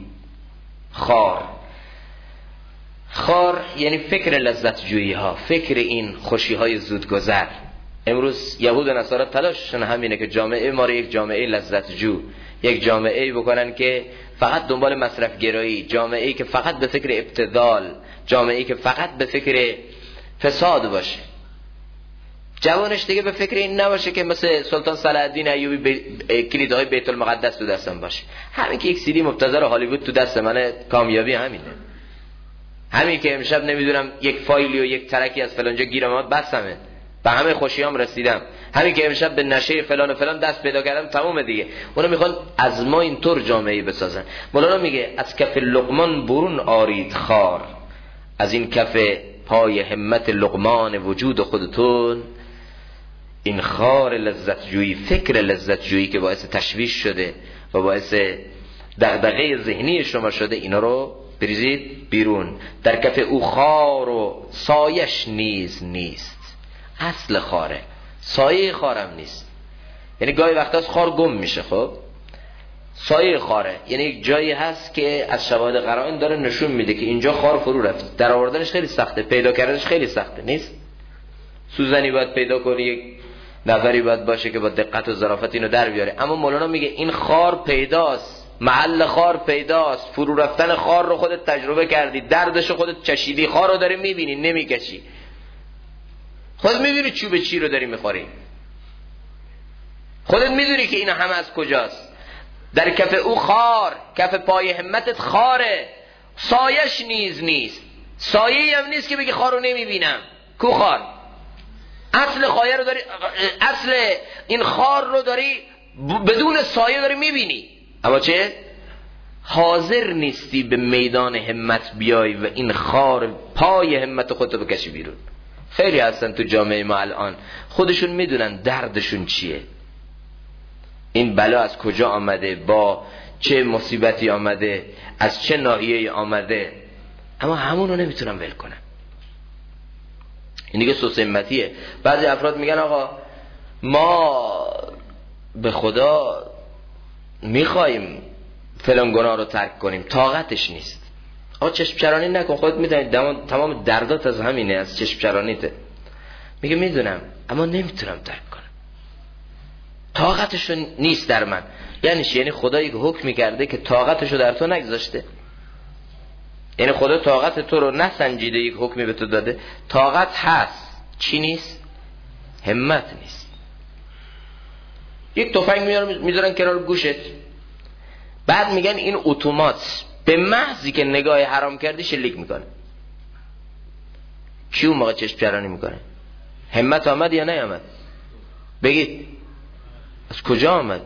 خار یعنی فکر لذت جویی ها، فکر این خوشی های زود گذر. امروز یهود و نصارا تلاششون همینه که جامعه ما رو یک جامعه لذت جو، یک جامعه بکنن که فقط دنبال مصرف گرایی، جامعه که فقط به فکر ابتذال، جامعه که فقط به فکر فساد باشه. جوانش دیگه به فکر این نباشه که مثل سلطان صلاح الدین ایوبی کلیدهای بیت المقدس تو دستم باشه. همین که یک سیدی مبتذل هالیوود تو دست منه، کامیابی همینه. همین که امشب نمیدونم یک فایلی و یک ترکی از فلانجا گیرم اومد بسمه، به همه خوشیام رسیدم. همین که امشب به نشه فلان و فلان دست پیدا کردم تموم دیگه. اونا میخوان از ما اینطور جامعه بسازن. مولانا میگه از کف لقمان برون آرید خار، از این کف پای همت لقمان وجود خودتون این خار لذت جویی، فکر لذت جویی که باعث تشویش شده و باعث دغدغه ذهنی شما شده، اینا رو بریزید بیرون. در کف او خار و سایش نیست. اصل خاره، سایه خارم نیست. یعنی گاهی وقتا از خار گم میشه. خب سایه خاره یعنی یک جایی هست که از شواهد قرائن داره نشون میده که اینجا خار فرو رفت. در آوردنش خیلی سخته، پیدا کردنش خیلی سخته. نیست سوزنی باید پیدا کنی، یک نفری باید باشه که با دقت و ظرافت اینو در بیاره. اما مولانا میگه این خار پیداست، محل خار پیداست، فرو رفتن خار رو خودت تجربه کردی، دردش خودت چشیدی، خار رو داری میبینی نمیکشی، خودت میدونی چوب چی رو داری میخوری، خودت میدونی که اینا همه از کجاست. در کف او خار، کف پای همتت خاره، سایش نیست. سایه هم نیست که بگی خار رو نمیبینم. کو خار؟ اصل خایه رو داری، اصل این خار رو داری بدون سایه داری میبینی، اما چه؟ حاضر نیستی به میدان همت بیای و این خار پای همت خودتو بکشی بیرون. خیلی هستن تو جامعه ما الان خودشون میدونن دردشون چیه، این بلا از کجا آمده، با چه مصیبتی آمده، از چه ناحیه‌ای آمده، اما همون رو نمیتونن ول کنن. این دیگه سوس همتیه. بعضی افراد میگن آقا ما به خدا میخوایم فلان گناه رو ترک کنیم، طاقتش نیست. آقا چشم چرانی نکن، خودت میدونی تمام دردات از همینه، از چشم چرانیته. میگه میدونم اما نمیتونم ترک کنم، طاقتشون نیست در من. یعنی چی؟ یعنی خدا یک حکمی کرده که طاقتشو در تو نگذاشته. یعنی خدا طاقت تو رو نسنجیده، یک حکمی به تو داده. طاقت هست، چی نیست؟ همت نیست. یک تفنگ میذارن کنار گوشت، بعد میگن این اتومات به محضی که نگاه حرام کردی شلیک میکنه. کی اون موقع چشم چرانی میکنه؟ همت آمد یا نه آمد؟ بگید از کجا آمد؟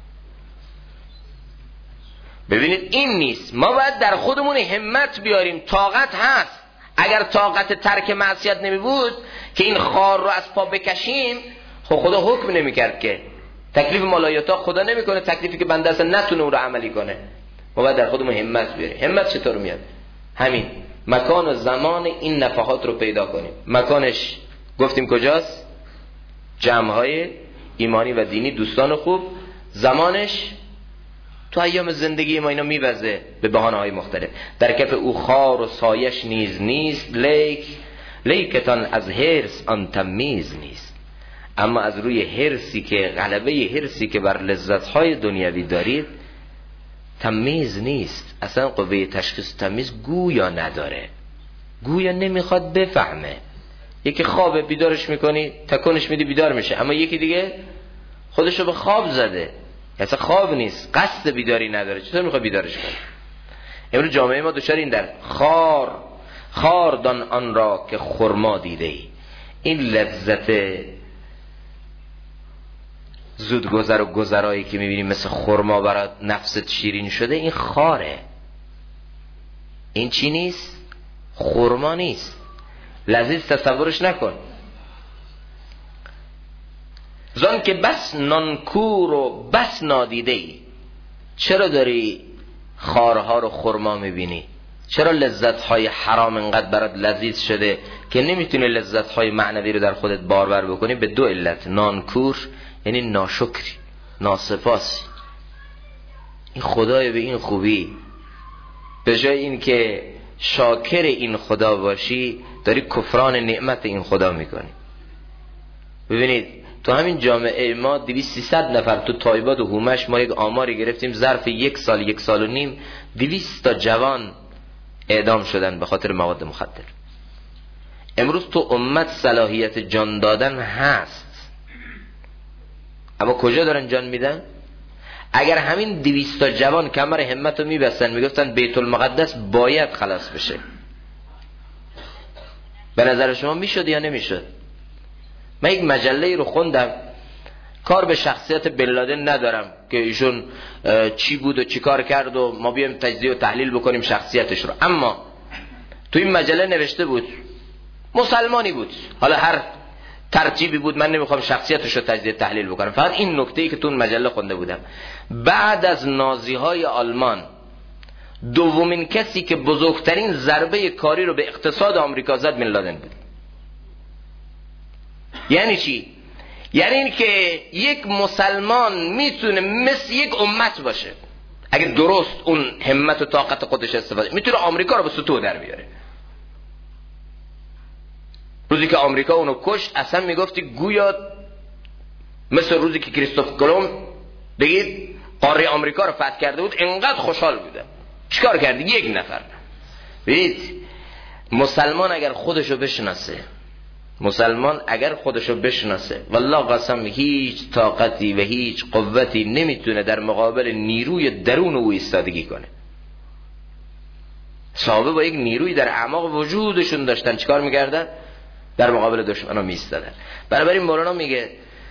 ببینید این نیست. ما باید در خودمون همت بیاریم. طاقت هست. اگر طاقت ترک معصیت نمی بود که این خار رو از پا بکشیم، خب خدا حکم نمی کرد که تکلیف مالایاتا خدا نمی کنه، تکلیفی که بنده اصلا نتونه اون رو عملی کنه. ما باید در خودمون همت بیاریم. همت چطور میاد؟ همین مکان و زمان این نفحات رو پیدا کنیم. مکانش گفتیم کجاست؟ جمع‌های ایمانی و دینی، دوستان خوب. زمانش تو ایام زندگی ما اینا میوزه به بهانه‌های مختلف. در کف او خار و سایش نیست، لیکتان از هرس آن تمیز نیست. اما از روی هرسی که غلبه هرسی که بر لذت‌های دنیوی دارید تمیز نیست. اصلا قوه تشخیص تمیز گویا نداره، گویا نمیخواد بفهمه. یکی خواب بیدارش میکنی، تکونش میدی بیدار میشه، اما یکی دیگه خودشو به خواب زده، اصلا خواب نیست، قصد بیداری نداره، چطور میخواد بیدارش کنه؟ امروز جامعه ما دچار این در خار دان آن را که خرما دیده ای. این لذت زودگذر و گذرایی که میبینیم مثل خرما برای نفست شیرین شده، این خاره. این چی نیست؟ خرما نیست، لذیذ تصورش نکن. زان که بس نانکور و بس نادیده ای. چرا داری خارها رو خرما میبینی؟ چرا لذت‌های حرام انقدر برات لذیذ شده که نمیتونی لذت‌های معنوی رو در خودت بارور بکنی؟ به دو علت. نانکور یعنی ناشکری، ناسپاسی. این خدای به این خوبی، به جای این که شاکر این خدا باشی داری کفران نعمت این خدا میکنی. ببینید تو همین جامعه ما 200-300 نفر تو تایباد و هومش ما یک آماری گرفتیم ظرف 1 سال 1.5 سال 200 تا جوان اعدام شدن به خاطر مواد مخدر. امروز تو امت صلاحیت جان دادن هست، اما کجا دارن جان میدن؟ اگر همین 200 تا جوان کمر همت رو میبستن میگفتن بیت المقدس باید خلاص بشه، به نظر شما میشد یا نمیشد؟ من یک مجله رو خوندم، کار به شخصیت بن لادن ندارم که ایشون چی بود و چی کار کرد و ما بیایم تجزیه و تحلیل بکنیم شخصیتش رو، اما تو این مجله نوشته بود مسلمانی بود، حالا هر ترتیبی بود، من نمیخوام شخصیتش رو تجزیه تحلیل بکنم، فقط این نکته‌ای که تو اون مجله خونده بودم، بعد از نازی‌های آلمان دومین کسی که بزرگترین ضربه کاری رو به اقتصاد آمریکا زد بن لادن بود. یعنی چی؟ یعنی این که یک مسلمان میتونه مثل یک امت باشه اگه درست اون همت و طاقت خودش استفاده، میتونه آمریکا رو به سطوح در بیاره. روزی که آمریکا اونو کشت اصلا میگفتی گویا مثل روزی که کریستوف کلمب بگید قاره آمریکا رو فتح کرده بود، انقدر خوشحال بوده. چیکار کرد؟ یک نفر. ببینید مسلمان اگر خودشو بشناسه والله قسم هیچ طاقتی و هیچ قوتی نمیتونه در مقابل نیروی درون او ایستادگی کنه. صحابه با یک نیروی در اعماق وجودشون داشتن، چیکار میکردن؟ در مقابل دشمنا میایستادن. بنابراین مولانا میگه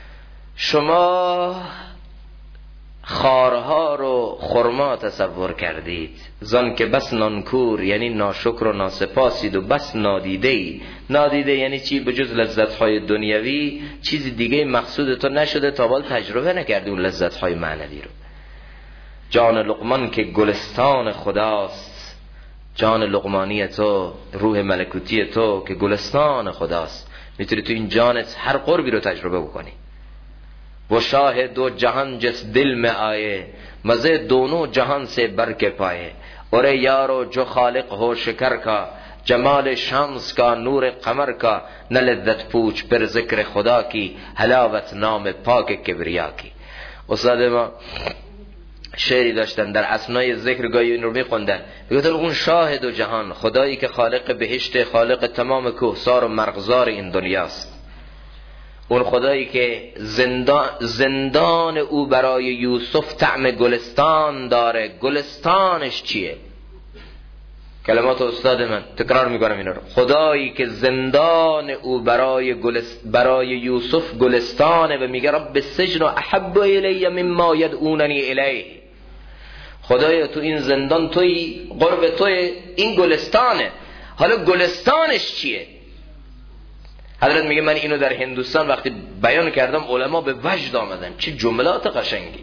شما خارها رو خرما تصور کردید، زان که بس نانکور یعنی ناشکر و ناسپاسید و بس نادیده. نادیده یعنی چی؟ به جز لذت‌های دنیوی چیزی دیگه مقصود تو نشده، تا حال تجربه نکردی اون لذت‌های معنوی رو. جان لقمان که گلستان خداست، جان لقمانی تو، روح ملکوتی تو که گلستان خداست، میتونی تو این جانت هر قربی رو تجربه بکنی. वो शाह दो जहान जिस दिल में आए मजे दोनों जहान से बर के पाए और यारो जो खालिक हो शिकर का जमाल शम्स का नूर कमर का न लज्जत पूछ पर जिक्र खुदा की हलावत नाम पाक किबरिया की. استاد ما شعری داشتن در اثنای ذکر گاهی این رو میخوندن، میگفتن اون شاه دو جهان، خدایی که خالق بهشت، خالق تمام کوهسار و مرغزار این دنیاست، اون خدایی که زندان او برای یوسف طعم گلستان داره. گلستانش چیه؟ کلمات استاد من تکرار میکنم اینا رو. خدایی که زندان او برای یوسف گلستانه و میگه رب السجن احب الی مما یدعوننی الیه. خدایا تو این زندان توی، قرب توی، این گلستانه. حالا گلستانش چیه؟ حضرت میگه من اینو در هندوستان وقتی بیان کردم علما به وجد آمدن. چه جملات قشنگی.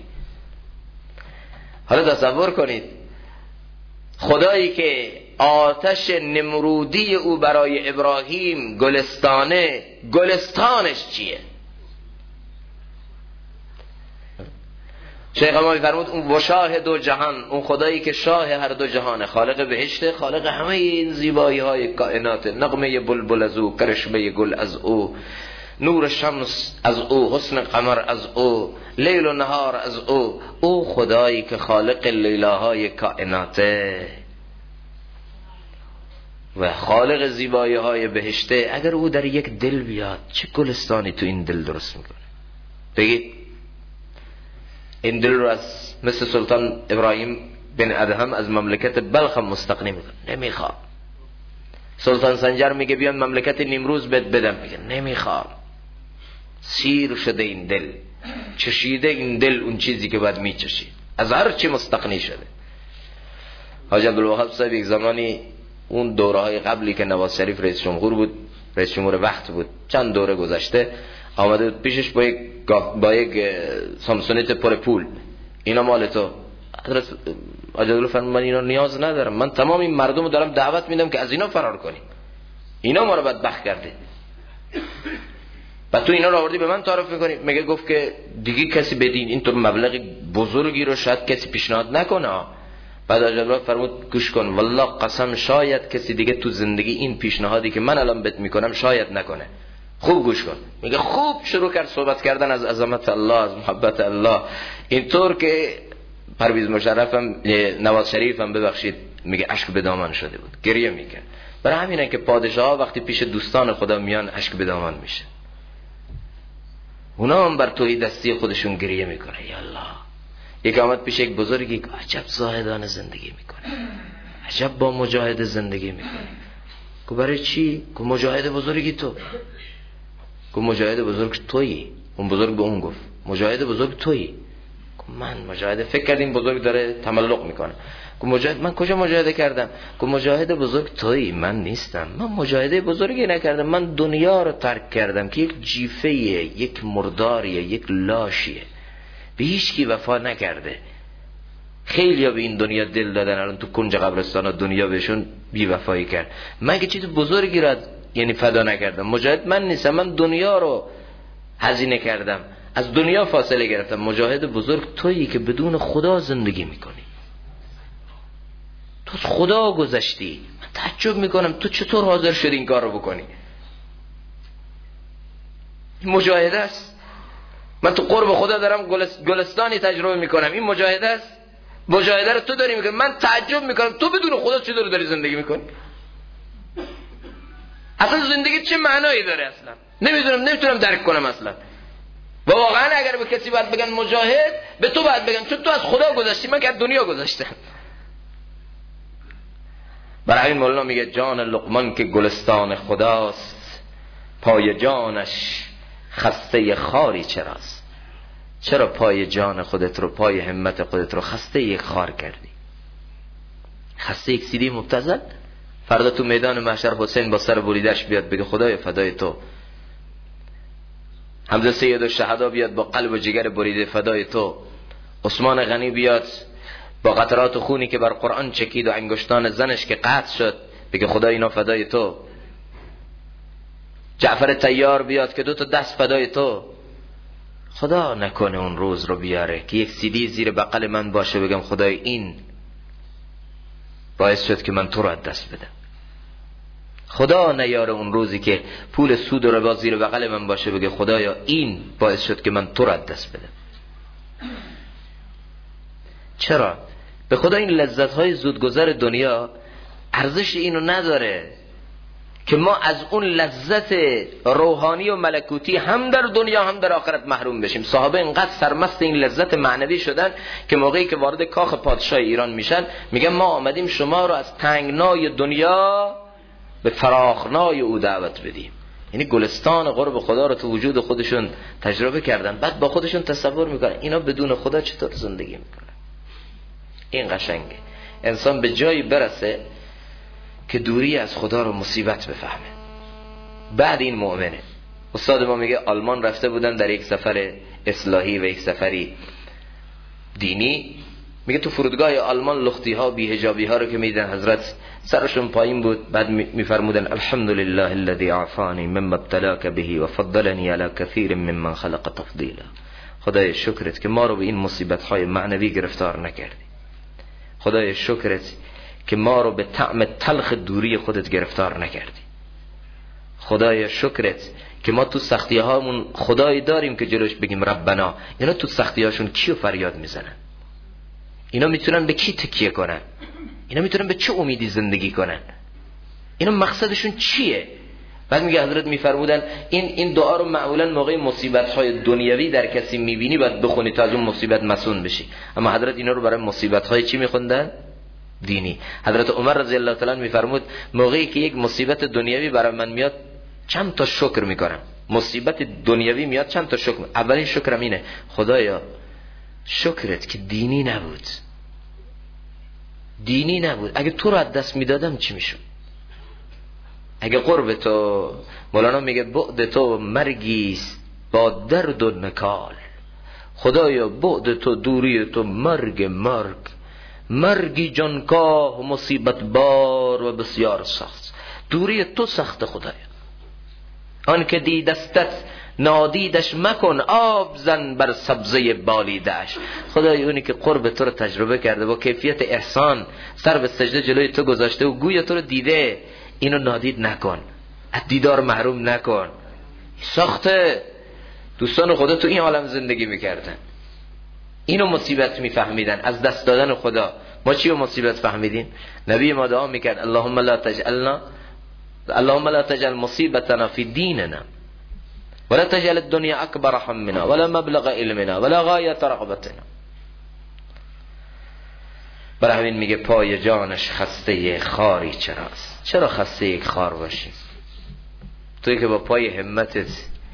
حالا تصور کنید خدایی که آتش نمرودی او برای ابراهیم گلستانه، گلستانش چیه؟ شیخ امامی فرمود اون وشاه دو جهان، اون خدایی که شاه هر دو جهانه، خالق بهشت، خالق همه این زیبایی های کائنات، نغمه بلبل از او، کرشمه گل از او، نور شمس از او، حسن قمر از او، لیل و نهار از او. او خدایی که خالق لیلاهای کائناته و خالق زیبایی های بهشته، اگر او در یک دل بیاد چه گلستانی تو این دل درست میکنه. بگید این دل رو از مثل سلطان ابراهیم بن ادهم از مملکت بلخ مستقنی میکنه، نمیخواد. سلطان سنجر میگه بیان مملکت نیمروز بدم، میگه نمیخواد. سیر شده این دل، چشیده این دل اون چیزی که باید میچشید، از هر چی مستقنی شده. حاج عبدالوهاب صاحب یک زمانی اون دوره های قبلی که نواز شریف رئیس جمهور بود، رئیس جمهور وقت بود، چند دوره گذشته آمده پیشش با یک سامسونیت پر پول، اینا مال تو. حضرت آجادلو فرمود من اینا نیاز ندارم، من تمام این مردم رو دارم دعوت میدم که از اینا فرار کنیم، اینا ما رو بدبخت کرده، بعد تو اینا رو آوردی به من تعارف میکنی. میگه گفت که دیگه کسی بدین اینطور مبلغ بزرگی رو شاید کسی پیشنهاد نکنه. بعد آجادلو فرمود گوش کن، والله قسم شاید کسی دیگه تو زندگی این پیشنهادی که من الان بهت میکنم شاید نکنه. خوب گوش کن. میگه خوب شروع کرد صحبت کردن از عظمت الله، از محبت الله، اینطور که پرویز مشرفم نواز شریفم ببخشید میگه اشک به دامان شده بود، گریه میکرد. برای همینه که پادشاه ها وقتی پیش دوستان خدا میان اشک به دامان میشه، اونا هم بر توی دستی خودشون گریه میکنه. یا الله، یک آمد پیش یک بزرگی که عجب زاهدانه زندگی میکنه، عجب با مجاهد زندگی میکنه. که برای چی؟ که مجاهد بزرگی تو، که مجاهد بزرگ تویی. اون بزرگ به اون گفت مجاهد بزرگ تویی. که من مجاهد، فکر کردیم بزرگ داره تملق میکنه. که مجاهد، من کجا مجاهده کردم؟ که مجاهد بزرگ تویی، من نیستم، من مجاهده بزرگی نکردم، من دنیا رو ترک کردم که یک جیفهیه، یک مرداریه، یک لاشیه، به هیچ کی وفا نکرده. خیلی ها به این دنیا دل دادن، الان تو کنج قبرستان ها دنیا بهشون بی وفایی کرد. من که چیز بزرگی را یعنی فدا نکردم. مجاهد من نیستم، من دنیا رو هزینه کردم، از دنیا فاصله گرفتم. مجاهد بزرگ تویی که بدون خدا زندگی میکنی، تو از خدا گذشتی. من تعجب میکنم تو چطور حاضر شدی این کار رو بکنی. این مجاهد است. من تو قرب خدا دارم گلستانی تجربه میکنم، این مجاهد است. مجاهده رو تو داری میکنی. من تعجب میکنم تو بدون خدا چطور داری زندگی میکنی. اصلا زندگی چه معنایی داره اصلا نمیتونم درک کنم اصلا. و واقعا اگر به کسی باید بگن مجاهد، به تو باید بگن چون تو از خدا گذشتی، من که از دنیا گذشتم. برای این مولانا میگه جان لقمان که گلستان خداست، پای جانش خسته خاری چراست. چرا پای جان خودت رو، پای همت خودت رو خسته یک خار کردی؟ خسته یک سیلی مبتذل. فردا تو میدان محشر حسین با سر بریدش بیاد بگه خدای فدای تو. حمزه سید الشهدا بیاد با قلب و جگر بریده فدای تو. عثمان غنی بیاد با قطرات خونی که بر قرآن چکید و انگشتان زنش که قطع شد بگه خدای اینا فدای تو. جعفر طیار بیاد که 2 تا دست فدای تو. خدا نکنه اون روز رو بیاره که یک سیدی زیر بغل من باشه بگم خدای این باعث شد که من تو رو از دست بدم. خدا نیاره اون روزی که پول سود و ربا زیر بغل من باشه بگه خدایا این باعث شد که من تو رو از دست بدم. چرا؟ به خدا این لذت‌های زودگذر دنیا ارزش اینو نداره که ما از اون لذت روحانی و ملکوتی هم در دنیا هم در آخرت محروم بشیم. صحابه اینقدر سرمست این لذت معنوی شدن که موقعی که وارد کاخ پادشاه ایران میشن میگن ما آمدیم شما رو از تنگنای دنیا به فراخنای او دعوت بدیم. یعنی گلستان قرب خدا رو تو وجود خودشون تجربه کردن. بعد با خودشون تصور میکنن اینا بدون خدا چطور زندگی میکنن. این قشنگه انسان به جایی برسه که دوری از خدا رو مصیبت بفهمه. بعد این مؤمنه. استاد ما میگه آلمان رفته بودن در یک سفر اصلاحی و یک سفری دینی. میگه تو فرودگاه آلمان لختی ها بی حجابی ها رو که میدن حضرت سرشون پایین بود، بعد میفرمودن الحمدلله الذي عافانی مما ابتلاك به و فضلنی علی کثیر ممن خلق تفضیلا. خدای شکرت که ما رو به این مصیبت های معنوی گرفتار نکردی. خدای شکرت که ما رو به طعم تلخ دوری خودت گرفتار نکردی. خدای شکرت که ما تو سختی هامون خدایی داریم که جلوش بگیم ربنا. اینا تو سختی هاشون کیو فریاد میزنن؟ اینا میتونن به کی تکیه کنن؟ اینا میتونن به چه امیدی زندگی کنن؟ اینا مقصدشون چیه؟ بعد میگه حضرت میفرمودن این دعا رو معمولا موقع مصیبت های دنیوی در کسی میبینی باید بخونی تا از اون مصیبت مسون بشی. اما حضرت اینا رو برای مصیبت های چی میخوندن؟ دینی. حضرت عمر رضی الله تعالی عنه میفرمود موقعی که یک مصیبت دنیوی برای من میاد چند تا شکر میکنم. مصیبت دنیوی میاد چند تا شکر. اولین شکرم اینه خدایا شکرت که دینی نبود. دینی نبود. اگه تو رو از دست میدادم چی میشد؟ اگه قرب تو، مولانا میگه بعد تو مرگیست با درد و نکال. خدایا بعد تو، دوری تو مرگ مرگی جانکاه مصیبت بار و بسیار سخت. دوری تو سخت خدایا. آن که دیدستت نادیدش مکن، آب زن بر سبزه بالیدش. خدای اونی که قرب تو رو تجربه کرده، با کیفیت احسان سر به سجده جلوی تو گذاشته و گویا تو رو دیده، اینو نادید نکن، از دیدار محروم نکن. سخته. دوستان خدا تو این عالم زندگی میکردن، اینو مصیبت میفهمیدن، از دست دادن خدا. ما چی رو مصیبت فهمیدین؟ نبی ما دعا میکرد اللهم لا تجعل مصیبتنا فی دیننا ولا تجعل الدنيا اکبر همنا ولا مبلغ علمنا ولا غایت رغبتنا. برای همین میگه پای جانش خسته خاری چراست. چرا خسته یک خار باشی؟ توی که با پای همتت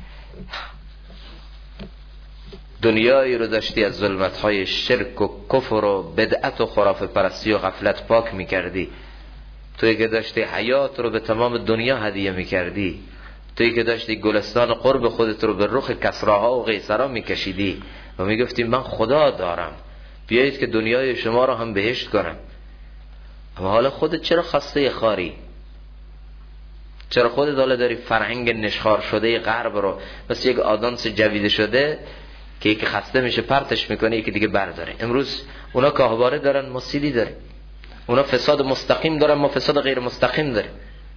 دنیایی رو داشتی از ظلمت‌های شرک و کفر و بدعت و خرافه پرستی و غفلت پاک می‌کردی، توی که داشتی حیات رو به تمام دنیا هدیه می‌کردی، توی که داشتی گلستان قرب خودت رو به رخ کسراها و قیصرها می‌کشیدی و می‌گفتی من خدا دارم، بیایید که دنیای شما رو هم بهشت کنم. اما حالا خودت چرا خسته خاری؟ چرا خودت حالا داری فرهنگ نشخوار شده غرب رو مثل یک آدانس جویده شده که یکی خسته میشه پرتش میکنه، یکی دیگه برداره؟ امروز اونا کاهواره دارن، ما سیدی داریم. اونا فساد مستقیم دارن، ما فساد غیر مستقیم داریم.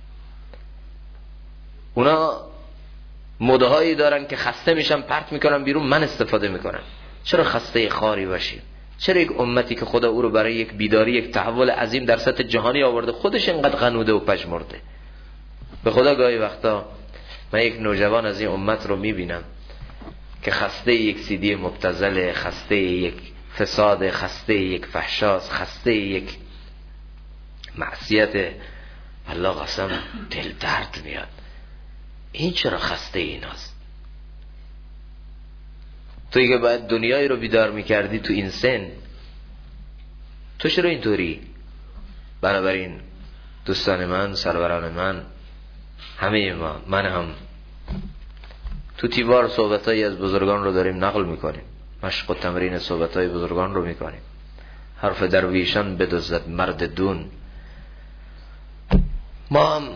اونا موده هایی دارن که خسته میشن پرت میکنن بیرون، من استفاده میکنم. چرا خسته خاری باشیم؟ چرا یک امتی که خدا او رو برای یک بیداری، یک تحول عظیم در سطح جهانی آورده، خودش اینقدر غنوده و پژمرده؟ به خدا گاهی وقتا من یک نوجوان از این امت رو میبینم که خسته یک سیدی مبتذل، خسته یک فساد، خسته یک فحشاست، خسته یک معصیت. الله قسم دل درد میاد. این چرا خسته ایناست؟ تویی که باید دنیایی رو بیدار میکردی تو این سن، تو چرا اینطوری؟ بنابراین دوستان من، سروران من، همه ما، من هم تو تیوار صحبتایی از بزرگان رو داریم نقل میکنیم، مشق و تمرین صحبتای بزرگان رو میکنیم. حرف درویشان بدزد مرد دون. ما هم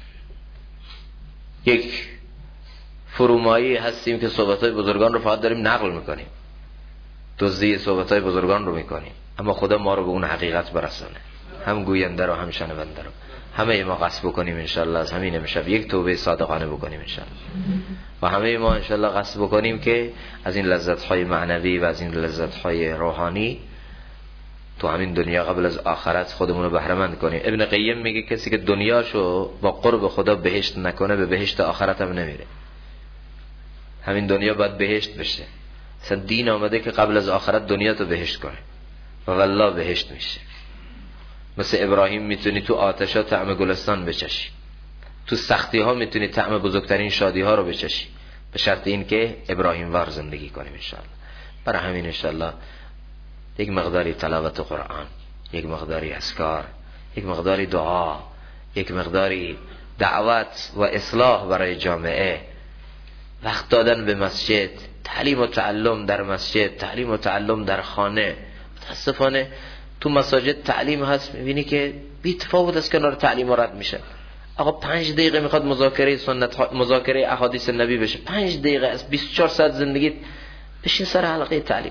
یک فرومایی هستیم که صحبتای بزرگان رو فقط داریم نقل میکنیم، دزدی صحبتای بزرگان رو میکنیم. اما خدا ما رو به اون حقیقت برسانه، هم گوینده رو هم شنونده رو. همه ما قصد بکنیم انشالله از همین امشب یک توبه صادقانه بکنیم انشالله، و همه ما انشالله قصد بکنیم که از این لذت‌های معنوی و از این لذت‌های روحانی تو همین دنیا قبل از آخرت خودمون رو بهره مند کنیم. ابن قیم میگه کسی که دنیاشو با قرب خدا بهشت نکنه به بهشت آخرت هم نمیره. همین دنیا باید بهشت بشه. اصلا دین آمده که قبل از آخرت دنیا تو بهشت کنه و والله بهشت میشه. مثل ابراهیم میتونی تو آتشا طعم گلستان بچشی، تو سختی ها میتونی طعم بزرگترین شادی ها رو بچشی، به شرط این که ابراهیم وار زندگی کنیم انشاءالله. برای همین انشاءالله یک مقداری تلاوت قرآن، یک مقداری اذکار، یک مقداری دعا، یک مقداری دعوت و اصلاح برای جامعه، وقت دادن به مسجد، تعلیم و تعلم در مسجد، تعلیم و تعلم در خانه. متاسفانه تو مساجد تعلیم هست میبینی که بی تفاوت از کنار تعلیم رد میشه. آقا 5 دقیقه میخواد مذاکره سنت، مذاکره احادیث نبی بشه، 5 دقیقه از 24 ساعت زندگی بشین سر حلقه تعلیم.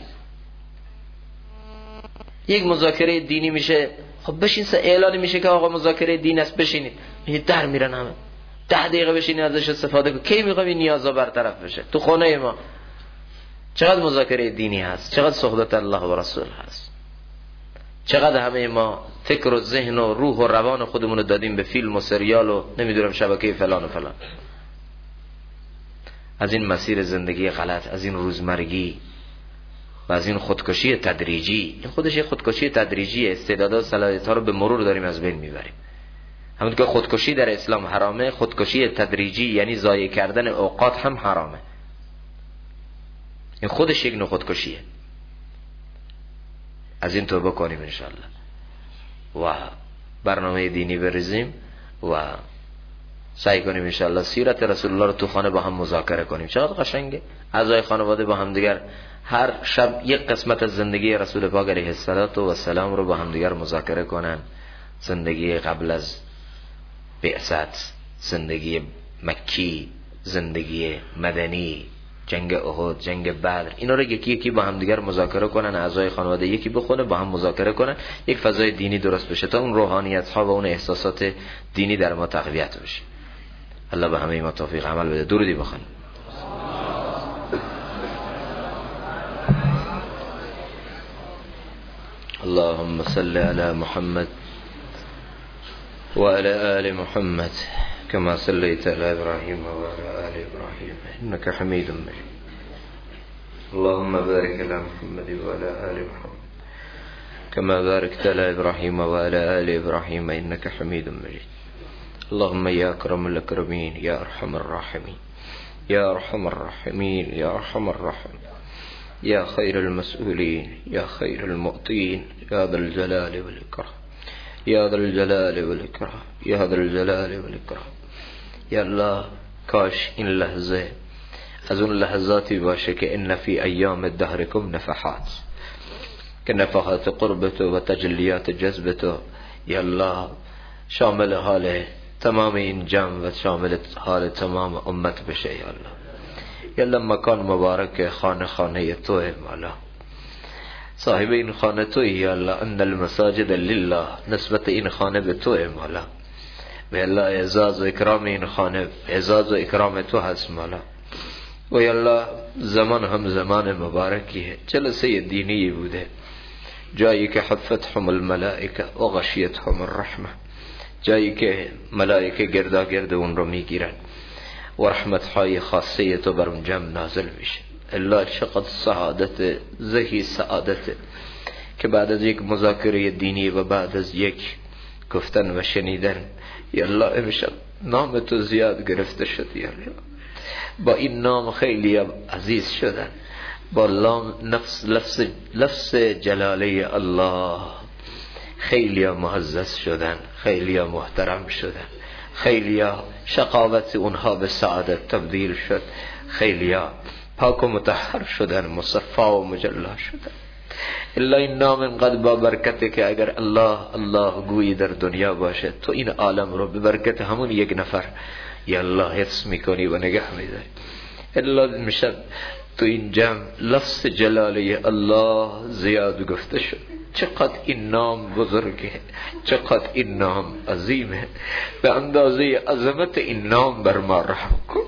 یک مذاکره دینی میشه، خب بشین سر اعلان میشه که آقا مذاکره دین است بشینید، میگه در میرن همه. 10 دقیقه بشینید ازش استفاده کن. کی میخوای این نیازا برطرف بشه؟ تو خانه ما چقدر مذاکره دینی هست، چقدر صحبت الله و رسول هست، چقدر همه ما فکر و ذهن و روح و روان خودمون رو دادیم به فیلم و سریال و نمیدونم شبکه فلان و فلان. از این مسیر زندگی غلط، از این روزمرگی و از این خودکشی تدریجی، این خودش یه خودکشی تدریجیه. استعدادات و صلاحیت‌ها رو به مرور داریم از بین میبریم. همونطور که خودکشی در اسلام حرامه، خودکشی تدریجی یعنی ضایع کردن اوقات هم حرامه. این خودش یک نوع خودکشیه. از این توبه کنیم انشالله و برنامه دینی بریزیم و سعی کنیم انشالله سیرت رسول الله رو تو خانه با هم مذاکره کنیم. چقدر قشنگه اعضای خانواده با هم دیگر هر شب یک قسمت از زندگی رسول پاک علیه السلام رو با هم دیگر مذاکره کنن. زندگی قبل از بعثت، زندگی مکی، زندگی مدنی، جنگ احد، جنگ بدر، اینا رو یکی یکی با هم دیگر مذاکره کنن. اعضای خانواده یکی بخونه با هم مذاکره کنن، یک فضای دینی درست بشه تا اون روحانیت ها و اون احساسات دینی در ما تقویت بشه. الله به همه ما توفیق عمل بده. درودی بخونیم. اللهم صل على محمد وعلى آل محمد كما صليت على إبراهيم وعلى آل إبراهيم إنك حميد مجيد. اللهم بارك على محمد وعلى آل محمد كما باركت على إبراهيم وعلى آل إبراهيم إنك حميد مجيد. اللهم يا أكرم الأكرمين يا أرحم الراحمين يا أرحم الراحمين يا أرحم الراحمين يا خير المسؤولين يا خير المعطين يا ذا الجلال والإكرام يا ذا الجلال والإكرام يا ذا الجلال والإكرام. یا الله کاش این لحظه از اون لحظاتی باشه که ان فی ایام دهرکم نفحات، که نفحات قربت و تجلیات جذبت یا الله شامل حال تمام این جمع و شامل حال تمام امت بشه. یا الله یا الله مکان مبارک خانه خانه توه مولا، صاحب این خانه توی یا الله. ان المساجد لله، نسبت این خانه به توه مولا. به الله اعزاز و اکرام این خانه اعزاز و اکرام تو هست مولا. و یا الله زمان هم زمان مبارکیه، جلسه دینی بوده، جایی که حفتهم الملائکه و غشیتهم الرحمه، جایی که ملائکه گردا گرد اون رو میگیرن و رحمت های خاصه تو بر اون جمع نازل میشه. الله چقدر سعادت، زهی سعادت که بعد از یک مذاکره دینی و بعد از یک گفتن و شنیدن یا الله امشب نام تو زیاد گرفته شد. یا الله با این نام خیلی عزیز شدن، با لفظ جلاله الله خیلی معزز شدن، خیلی محترم شدن، خیلی شقاوت اونها به سعادت تبدیل شد، خیلی پاک و مطهر شدن، مصفا و مجلا شدن. الا این نام انقدر با برکته که اگر الله الله گویی در دنیا باشه تو این عالم رو به برکت همون یک نفر یا الله حفظ میکنی و نگه میداری. الا میشد تو این جمع لفظ جلاله الله زیاد گفته شد. چقدر این نام بزرگه، چقدر این نام عظیمه. به اندازه عظمت این نام بر ما رحم کن،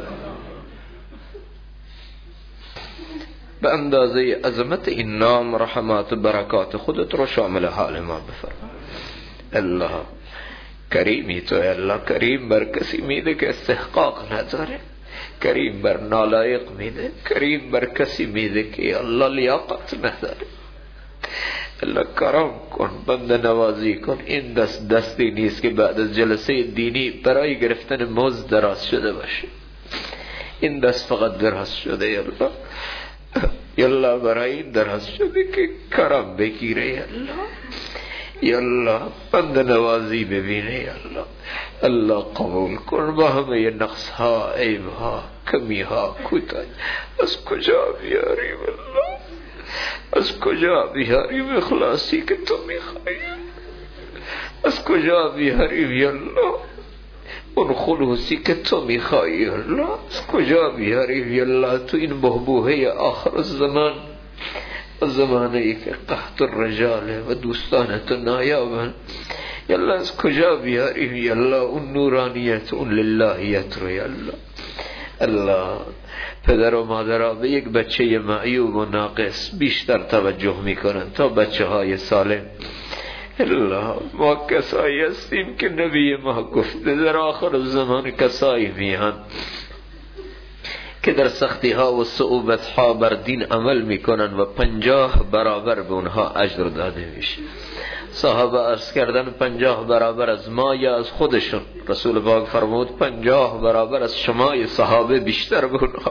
به اندازه عظمت این نام رحمات و برکات خودت رو شامل حال ما بفرما. الله کریمی تو، الله کریم بر کسی میده که استحقاق نداره، کریم بر نالایق میده، کریم بر کسی میده که الله لیاقت نداره. الله کرم کن، بنده نوازی کن. این دستی نیست که بعد از جلسه دینی برای گرفتن مزد دراز شده باشه، این دست فقط دراز شده یا الله، یا الله برای این دراز شده که کرم بگیره یا الله، یا الله بنده نوازی ببینه یا الله. الله قبول کن با همه نقص ها، عیب ها، کمی ها، کوتاهی از کجا بیاریم الله، از کجا بیاریم اخلاصی که تو میخوایی، از کجا بیاریم یا الله اون خلوصی که تو میخوایی الله، از کجا بیاریم یا الله تو این بحبوحه آخر الزمان، زمانه ای که قحط الرجاله و دوستان تو نایابن یا الله، از کجا بیاریم یا الله اون نورانیت، اون للهیت رو یا الله. الله پدر و مادرها به یک بچه معیوب و ناقص بیشتر توجه میکنن تا بچه های سالم. الله ما کسایی هستیم که نبی ما گفته در آخر زمان کسایی میان که در سختی ها و صعوبت ها بر دین عمل میکنن و 50 برابر به اونها اجر داده میشه. صحابه عرض کردن 50 برابر از ما یا از خودشون؟ رسول پاک فرمود 50 برابر از شما صحابه بیشتر به اونها.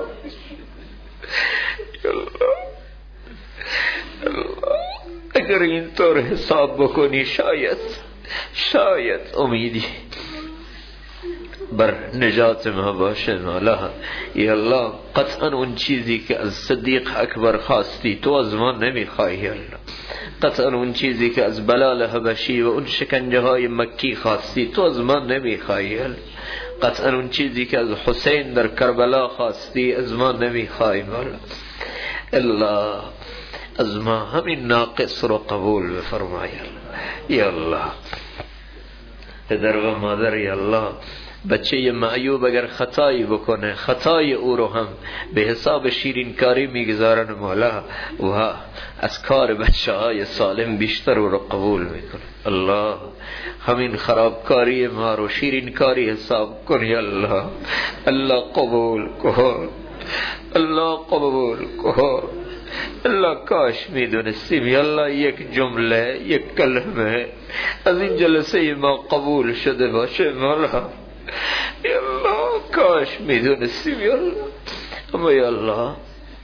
اگر اینطور حساب بکنی شاید امیدی بر نجات ما باشه مولا. یا الله قطعا اون چیزی که از صدیق اکبر خواستی تو از ما نمیخوای یا الله. قطعا اون چیزی که از بلال حبشی و اون شکنجه های مکی خواستی تو از ما نمیخوای یا الله. قطعا اون چیزی که از حسین در کربلا خواستی از ما نمیخوای مولا. الله از ما همین ناقص رو قبول بفرمای یا الله. پدر و مادر یا الله بچه معیوب اگر خطایی بکنه خطای او رو هم به حساب شیرین کاری میگذارن مولا و از کار بچه های سالم بیشتر او رو قبول میکنه. الله همین خرابکاری ما رو شیرین کاری حساب کن یا الله. الله قبول کن، الله قبول کن. الله کاش میدونستیم یا الله یک جمله یک کلمه از این جلسه ما قبول شده باشه مولا. یا الله کاش میدونستیم یا الله. اما یا الله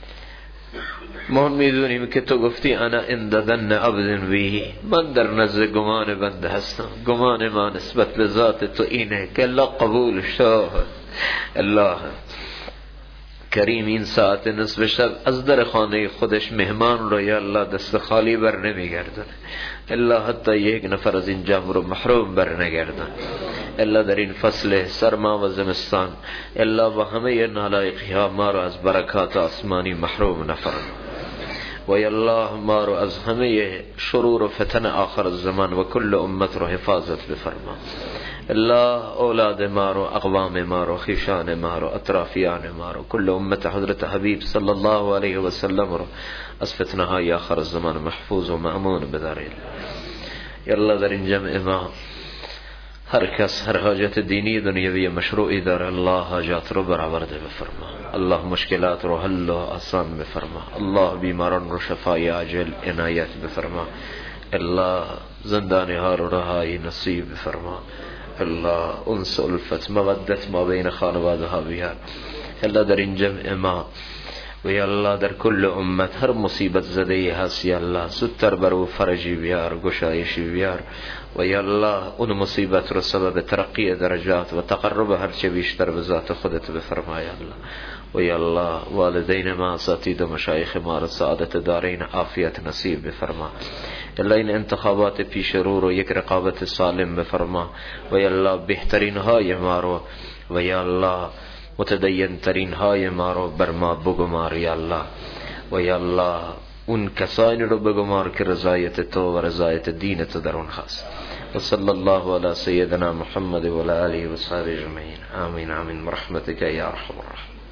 ما میدونیم که تو گفتی انا عند ظن عبد بی، من در نزد گمان بنده هستم. گمان ما نسبت به ذات تو اینه که الله قبول شد. الله کریم این ساعت نصف شب از در خانه خودش مهمان رو یا الله دست خالی بر نمیگردن. الله حتی یک نفر از این جمع رو محروم بر نگردن. الله در این فصل سرما و زمستان الله با همه نالایقی ها ما رو از برکات آسمانی محروم نفرما. و یا الله ما رو از همه شرور و فتن آخر الزمان و کل امت رو حفاظت بفرما. الله اولاد ما رو، اقوام ما رو، خیشان ما رو، اطرافیان ما رو، کل امت حضرت حبیب صلی الله علیه و سلم رو از فتنه های آخر الزمان محفوظ و مأمون بدارید. یا الله در این جمع ما هر کس هر حاجت دینی دنیوی مشروعی داره الله حاجات رو برآورده بفرما. الله مشکلات رو حل و آسان بفرما. الله بیماران رو شفای عاجل عنایت بفرما. الله زندانی ها رو رهایی نصیب بفرما. الله انس الفت مودت ما بین خانواده ها بیار. الله در این جمع ما و یا الله در کل امت هر مصیبت زده هست یا الله زودتر برو فرجی بیار، گشایشی بیار. و یا الله اون مصیبت رو سبب ترقی درجات و تقرب هرچه بیشتر به ذات خودت بفرما یا الله. و یا الله والدین ما، اساتید و مشایخ ما را سعادت دارین عافیت نصیب بفرما. الله این انتخابات پیش رو یک رقابت سالم بفرما. و یا الله بهترین های ما رو و یا الله متدین ترین های ما رو بر ما بگمار یا الله. و یا الله اون کسانی رو بگمار که رضایت تو و رضایت دین تو در اون هست. و صلی الله علی سیدنا محمد و علی آله و صحبه اجمعین. آمین آمین برحمتک یا ارحم الراحمین.